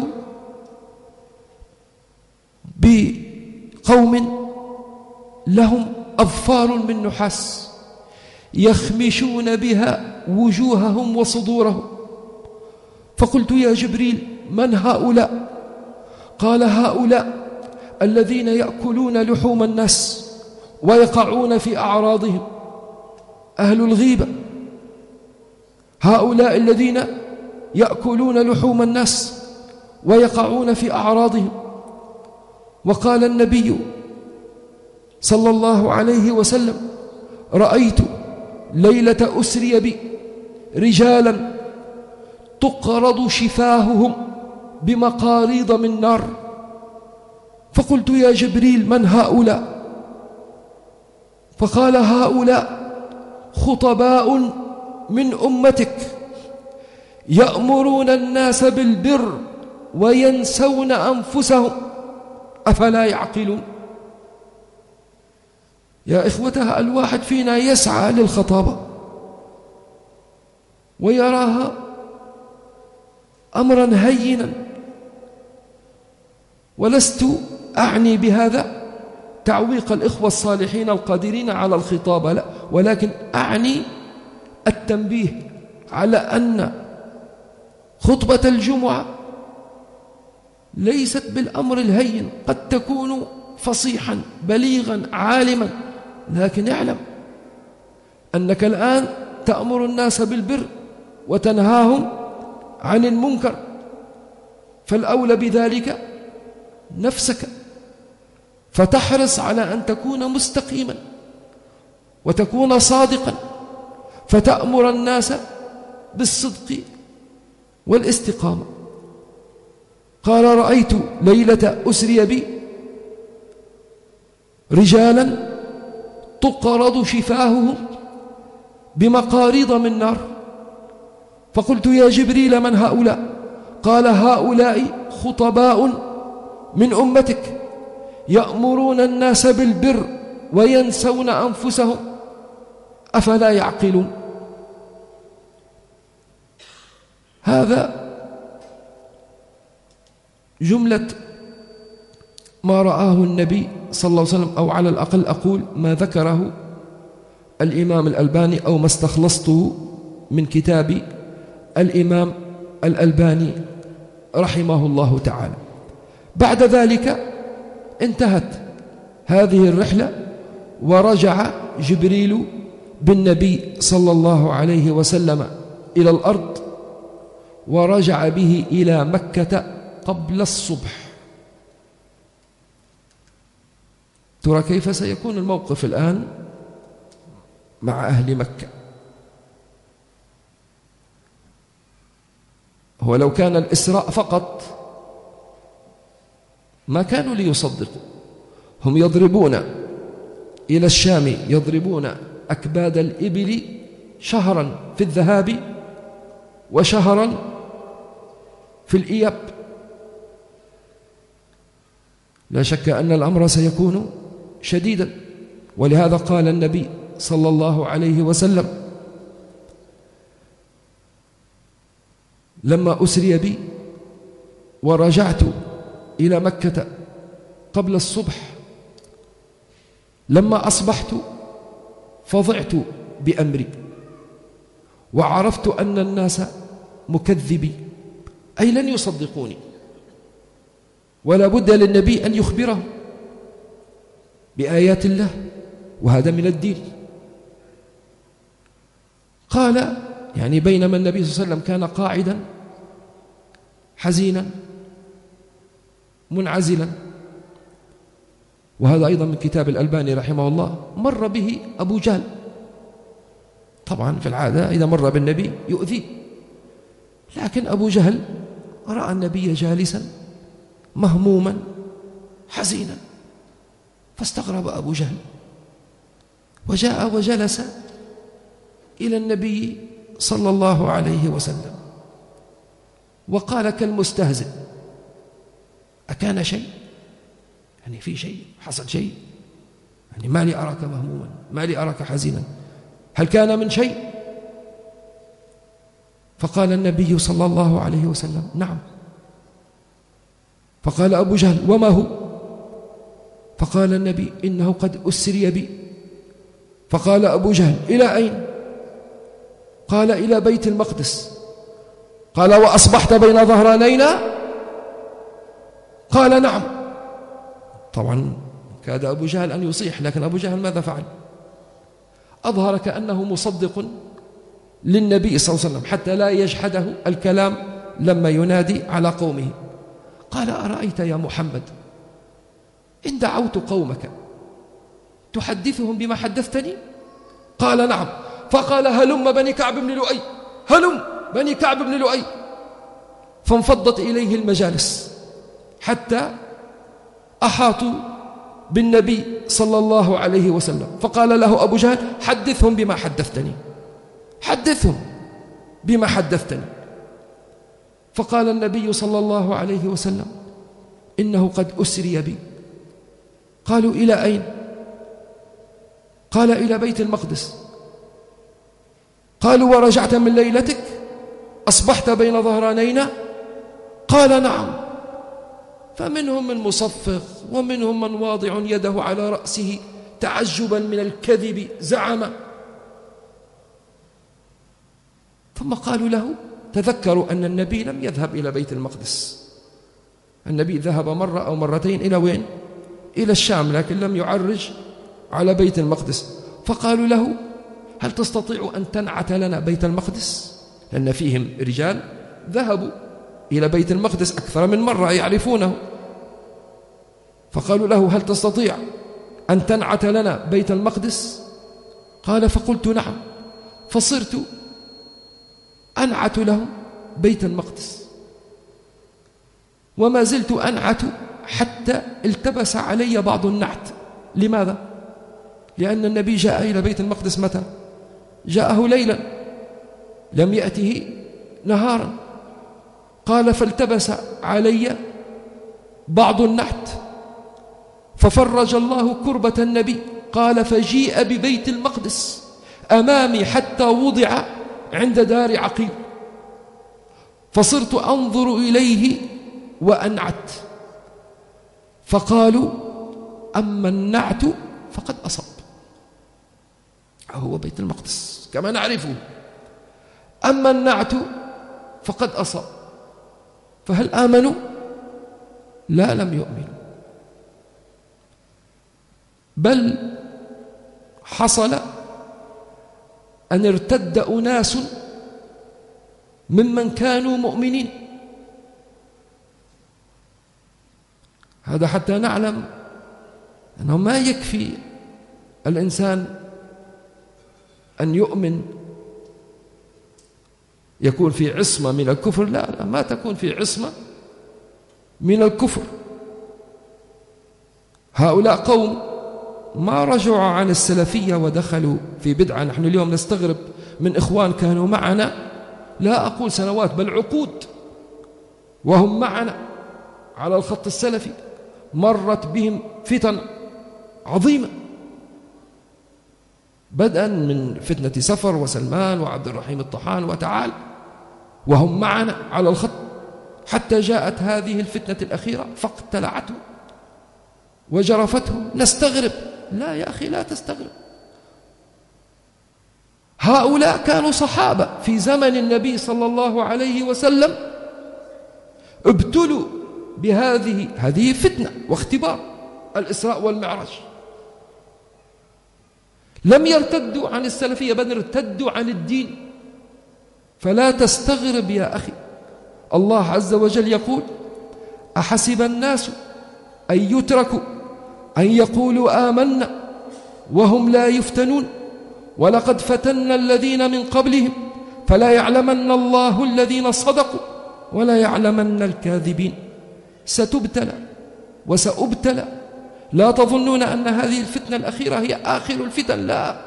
بقوم لهم أظفار من نحاس يخمشون بها وجوههم وصدورهم، فقلت: يا جبريل من هؤلاء؟ قال: هؤلاء الذين يأكلون لحوم الناس ويقعون في أعراضهم، أهل الغيبة، هؤلاء الذين يأكلون لحوم الناس ويقعون في أعراضهم. وقال النبي صلى الله عليه وسلم: رأيت ليلة أسري بي رجالا تقرض شفاههم بمقاريض من نار، فقلت: يا جبريل من هؤلاء؟ فقال: هؤلاء خطباء من أمتك يأمرون الناس بالبر وينسون أنفسهم، أفلا يعقلون؟ يا إخوتها، الواحد فينا يسعى للخطابة ويراها أمرا هينا، ولست أعني بهذا تعويق الإخوة الصالحين القادرين على الخطابة، لا، ولكن أعني التنبيه على أن خطبة الجمعة ليست بالأمر الهين، قد تكون فصيحا بليغا عالما، لكن اعلم أنك الآن تأمر الناس بالبر وتنهاهم عن المنكر، فالأولى بذلك نفسك، فتحرص على أن تكون مستقيما وتكون صادقا، فتأمر الناس بالصدق والاستقامة. قال: رأيت ليلة أسري بي رجالا تقرض شفاههم بمقاريض من نار، فقلت: يا جبريل من هؤلاء؟ قال: هؤلاء خطباء من أمتك يأمرون الناس بالبر وينسون أنفسهم، أفلا يعقلون؟ هذا جملة ما رآه النبي صلى الله عليه وسلم، أو على الأقل أقول ما ذكره الإمام الألباني أو ما استخلصته من كتاب الإمام الألباني رحمه الله تعالى. بعد ذلك انتهت هذه الرحلة، ورجع جبريل بالنبي صلى الله عليه وسلم إلى الأرض، ورجع به إلى مكة قبل الصبح. ترى كيف سيكون الموقف الآن مع أهل مكة؟ هو لو كان الإسراء فقط ما كانوا ليصدقوا، هم يضربون إلى الشام، يضربون أكباد الإبل شهرا في الذهاب وشهرا في الإياب. لا شك أن الأمر سيكون شديدا، ولهذا قال النبي صلى الله عليه وسلم: لما أسري بي ورجعت إلى مكة قبل الصبح، لما أصبحت فضعت بأمري وعرفت أن الناس مكذبي، أي لن يصدقوني، ولا بد للنبي أن يخبرهم بآيات الله، وهذا من الدين. قال يعني بينما النبي صلى الله عليه وسلم كان قاعدا حزينا منعزلا، وهذا أيضا من كتاب الألباني رحمه الله، مر به أبو جهل. طبعا في العادة إذا مر بالنبي يؤذيه، لكن أبو جهل رأى النبي جالسا مهموما حزينا، فاستغرب أبو جهل وجاء وجلس إلى النبي صلى الله عليه وسلم وقال كالمستهزئ: أكان شيء؟ يعني في شيء حصل شيء؟ يعني ما لي أراك مهموما، ما لي أراك حزينا، هل كان من شيء؟ فقال النبي صلى الله عليه وسلم: نعم. فقال أبو جهل: وما هو؟ فقال النبي: إنه قد أسري بي. فقال أبو جهل: إلى أين؟ قال: إلى بيت المقدس. قال: وأصبحت بين ظهرانينا؟ قال: نعم. طبعا كاد أبو جهل أن يصيح، لكن أبو جهل ماذا فعل؟ أظهر كأنه مصدق للنبي صلى الله عليه وسلم حتى لا يجحده الكلام لما ينادي على قومه. قال: أرأيت يا محمد إن دعوت قومك تحدثهم بما حدثتني؟ قال: نعم. فقال: هلم بني كعب بن لؤي، هلم بني كعب بن لؤي. فانفضت إليه المجالس حتى أحاطوا بالنبي صلى الله عليه وسلم. فقال له أبو جهل: حدثهم بما حدثتني، حدثهم بما حدثتني. فقال النبي صلى الله عليه وسلم: إنه قد أسري بي. قالوا: إلى أين؟ قال: إلى بيت المقدس. قالوا: ورجعت من ليلتك؟ أصبحت بين ظهرانينا؟ قال: نعم. فمنهم من مصفق، ومنهم من واضع يده على رأسه تعجبا من الكذب زعم. ثم قالوا له: تذكروا أن النبي لم يذهب إلى بيت المقدس، النبي ذهب مرة أو مرتين إلى وين؟ إلى الشام، لكن لم يعرج على بيت المقدس. فقالوا له: هل تستطيع أن تنعت لنا بيت المقدس؟ لأن فيهم رجال ذهبوا إلى بيت المقدس أكثر من مرة يعرفونه. فقالوا له: هل تستطيع أن تنعت لنا بيت المقدس؟ قال: فقلت نعم. فصرت أنعت لهم بيت المقدس، وما زلت أنعت حتى التبس علي بعض النعت. لماذا؟ لأن النبي جاء إلى بيت المقدس متى؟ جاءه ليلا، لم يأته نهارا. قال: فالتبس علي بعض النعت ففرج الله كربة النبي. قال: فجيء ببيت المقدس أمامي حتى وضع عند دار عقيل، فصرت أنظر إليه وأنعت. فقالوا: أما النعت فقد أصب. هو بيت المقدس كما نعرفه. أما النعت فقد أصاب. فهل آمنوا؟ لا، لم يؤمنوا، بل حصل أن ارتد أناس ممن كانوا مؤمنين. هذا حتى نعلم أنه ما يكفي الإنسان أن يؤمن يكون في عصمة من الكفر، لا لا، ما تكون في عصمة من الكفر. هؤلاء قوم ما رجعوا عن السلفية ودخلوا في بدعة. نحن اليوم نستغرب من إخوان كانوا معنا، لا أقول سنوات بل عقود، وهم معنا على الخط السلفي، مرت بهم فتن عظيمة، بدءا من فتنة سفر وسلمان وعبد الرحيم الطحان وتعال، وهم معنا على الخط، حتى جاءت هذه الفتنة الأخيرة فاقتلعتهم وجرفتهم. نستغرب. لا يا أخي، لا تستغرب. هؤلاء كانوا صحابة في زمن النبي صلى الله عليه وسلم، ابتلوا بهذه هذه فتنة واختبار، الإسراء والمعراج. لم يرتدوا عن السلفية بل ارتدوا عن الدين. فلا تستغرب يا أخي. الله عز وجل يقول: أحسب الناس أن يتركوا أن يقولوا آمنا وهم لا يفتنون ولقد فتنا الذين من قبلهم فلا يعلمن الله الذين صدقوا ولا يعلمن الكاذبين. ستبتلى وسأبتلى. لا تظنون أن هذه الفتنة الأخيرة هي آخر الفتن، لا.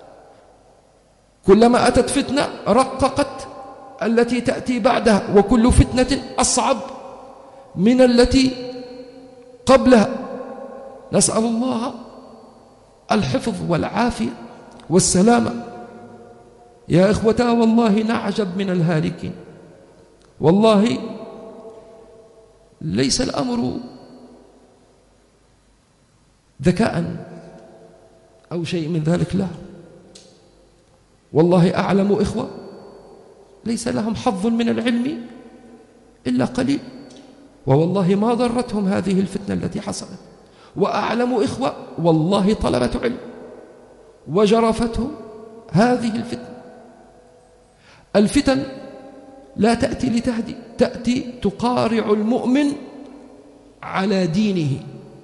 كلما أتت فتنة رققت التي تأتي بعدها، وكل فتنة أصعب من التي قبلها. نسأل الله الحفظ والعافية والسلامة. يا إخوتا، والله نعجب من الهالكين. والله ليس الأمر ذكاء أو شيء من ذلك، لا. والله أعلم إخوة ليس لهم حظ من العلم إلا قليل، ووالله ما ضرتهم هذه الفتنة التي حصلت. وأعلم إخوة والله طلبة علم وجرفتهم هذه الفتنة. الفتن لا تأتي لتهدي، تأتي تقارع المؤمن على دينه.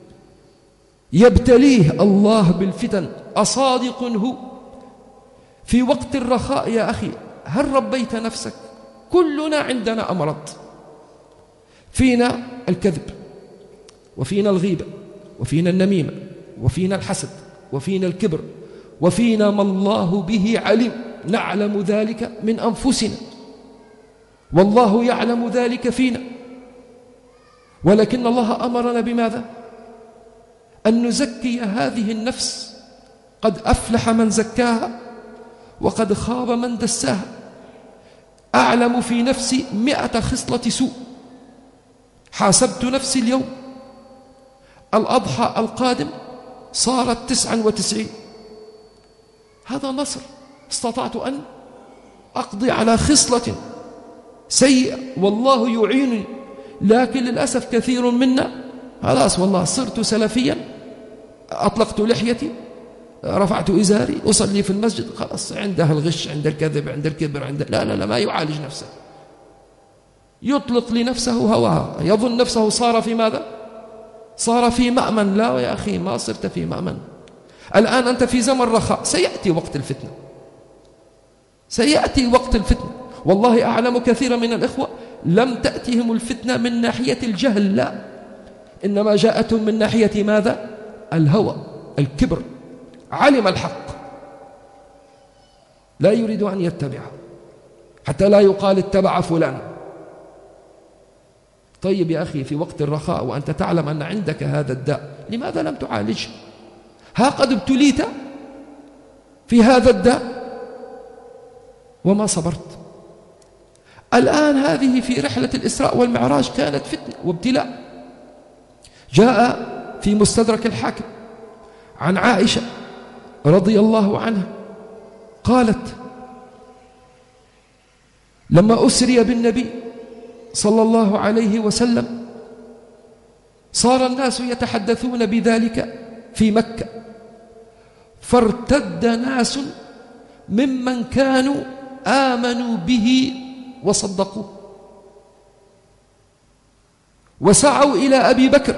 يبتليه الله بالفتن. أصادق هو؟ في وقت الرخاء يا أخي هل ربيت نفسك؟ كلنا عندنا أمراض. فينا الكذب، وفينا الغيبة، وفينا النميمة، وفينا الحسد، وفينا الكبر، وفينا ما الله به عليم. نعلم ذلك من أنفسنا، والله يعلم ذلك فينا. ولكن الله أمرنا بماذا؟ أن نزكي هذه النفس. قد أفلح من زكاها وقد خاب من دساها. أعلم في نفسي مئة خصلة سوء، حاسبت نفسي اليوم، الأضحى القادم صارت تسعا وتسعين. هذا نصر. استطعت أن أقضي على خصلة سيئة والله يعينني. لكن للأسف كثير منا خلاص والله صرت سلفيا، أطلقت لحيتي، رفعت إزاري، أصلي في المسجد، خلاص عندها الغش، عند الكذب، عند الكبر، عند لا لا لا ما يعالج نفسه. يطلق لنفسه هواها، يظن نفسه صار في ماذا؟ صار في مأمن. لا يا أخي، ما صرت في مأمن. الآن أنت في زمن رخاء، سيأتي وقت الفتنة، سيأتي وقت الفتنة. والله أعلم كثيرا من الإخوة لم تأتهم الفتنة من ناحية الجهل، لا، إنما جاءتهم من ناحية ماذا؟ الهوى، الكبر. علم الحق لا يريد أن يتبعه حتى لا يقال اتبع فلان. طيب يا أخي، في وقت الرخاء وأنت تعلم أن عندك هذا الداء، لماذا لم تعالجه؟ ها قد ابتليت في هذا الداء وما صبرت. الآن هذه في رحلة الإسراء والمعراج كانت فتنة وابتلاء. جاء في مستدرك الحاكم عن عائشة رضي الله عنها قالت: لما أسري بالنبي صلى الله عليه وسلم صار الناس يتحدثون بذلك في مكة، فارتد ناس ممن كانوا آمنوا به وصدقوه، وسعوا إلى أبي بكر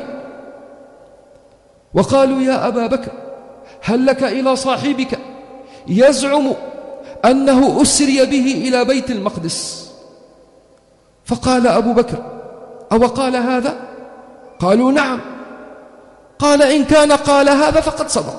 وقالوا: يا أبا بكر، هل لك إلى صاحبك يزعم أنه أسري به إلى بيت المقدس؟ فقال أبو بكر: أو قال هذا؟ قالوا: نعم. قال: إن كان قال هذا فقد صدق،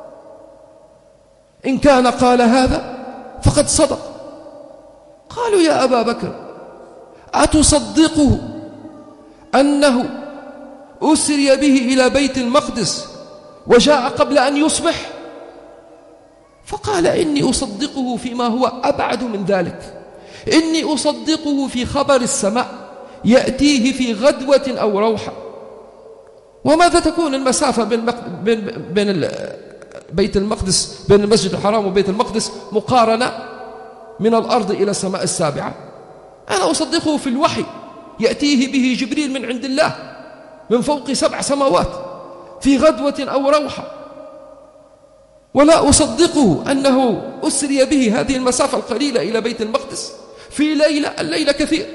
إن كان قال هذا فقد صدق. قالوا: يا أبا بكر، أتصدقه أنه أسري به إلى بيت المقدس وجاء قبل أن يصبح؟ فقال: إني أصدقه فيما هو أبعد من ذلك، إني أصدقه في خبر السماء يأتيه في غدوة أو روحة. وماذا تكون المسافة بين, بين, بين بيت المقدس، بين المسجد الحرام وبيت المقدس مقارنة من الأرض إلى السماء السابعة؟ أنا أصدقه في الوحي يأتيه به جبريل من عند الله من فوق سبع سماوات في غدوة أو روحة، ولا أصدقه أنه أسري به هذه المسافة القليلة إلى بيت المقدس في ليلة، الليلة كثير.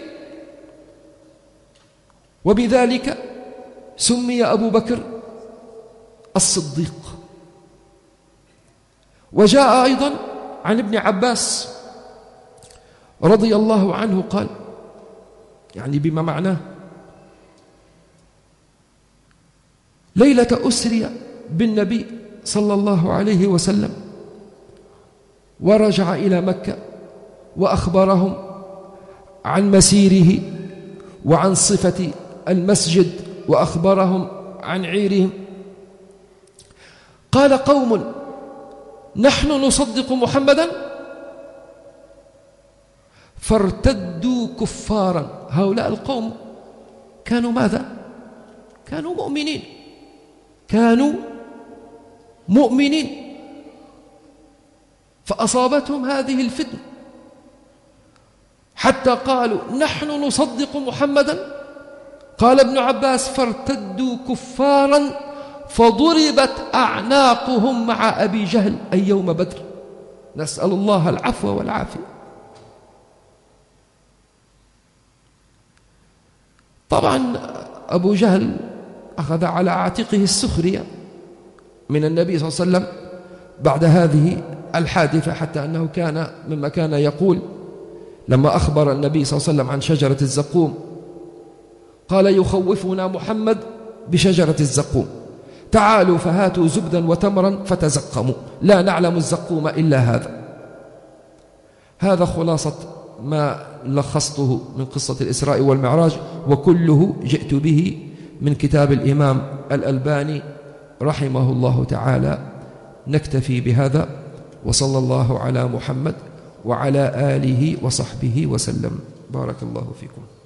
وبذلك سمي أبو بكر الصديق. وجاء أيضا عن ابن عباس رضي الله عنه قال، يعني بما معناه: ليلة أسري بالنبي صلى الله عليه وسلم ورجع إلى مكة وأخبرهم عن مسيره وعن صفة المسجد وأخبرهم عن عيرهم، قال قوم: نحن نصدق محمدا، فارتدوا كفارا. هؤلاء القوم كانوا ماذا؟ كانوا مؤمنين، كانوا مؤمنين، فأصابتهم هذه الفتنة حتى قالوا: نحن نصدق محمدا. قال ابن عباس: فارتدوا كفارا فضربت أعناقهم مع أبي جهل أي يوم بدر. نسأل الله العفو والعافية. طبعا أبو جهل أخذ على عاتقه السخرية من النبي صلى الله عليه وسلم بعد هذه الحادثة، حتى أنه كان مما كان يقول لما أخبر النبي صلى الله عليه وسلم عن شجرة الزقوم، قال: يخوفنا محمد بشجرة الزقوم، تعالوا فهاتوا زبدا وتمرا فتزقموا، لا نعلم الزقوم إلا هذا. هذا خلاصة ما لخصته من قصة الإسراء والمعراج، وكله جئت به من كتاب الإمام الألباني رحمه الله تعالى. نكتفي بهذا، وصلى الله على محمد وعلى آله وصحبه وسلم. بارك الله فيكم.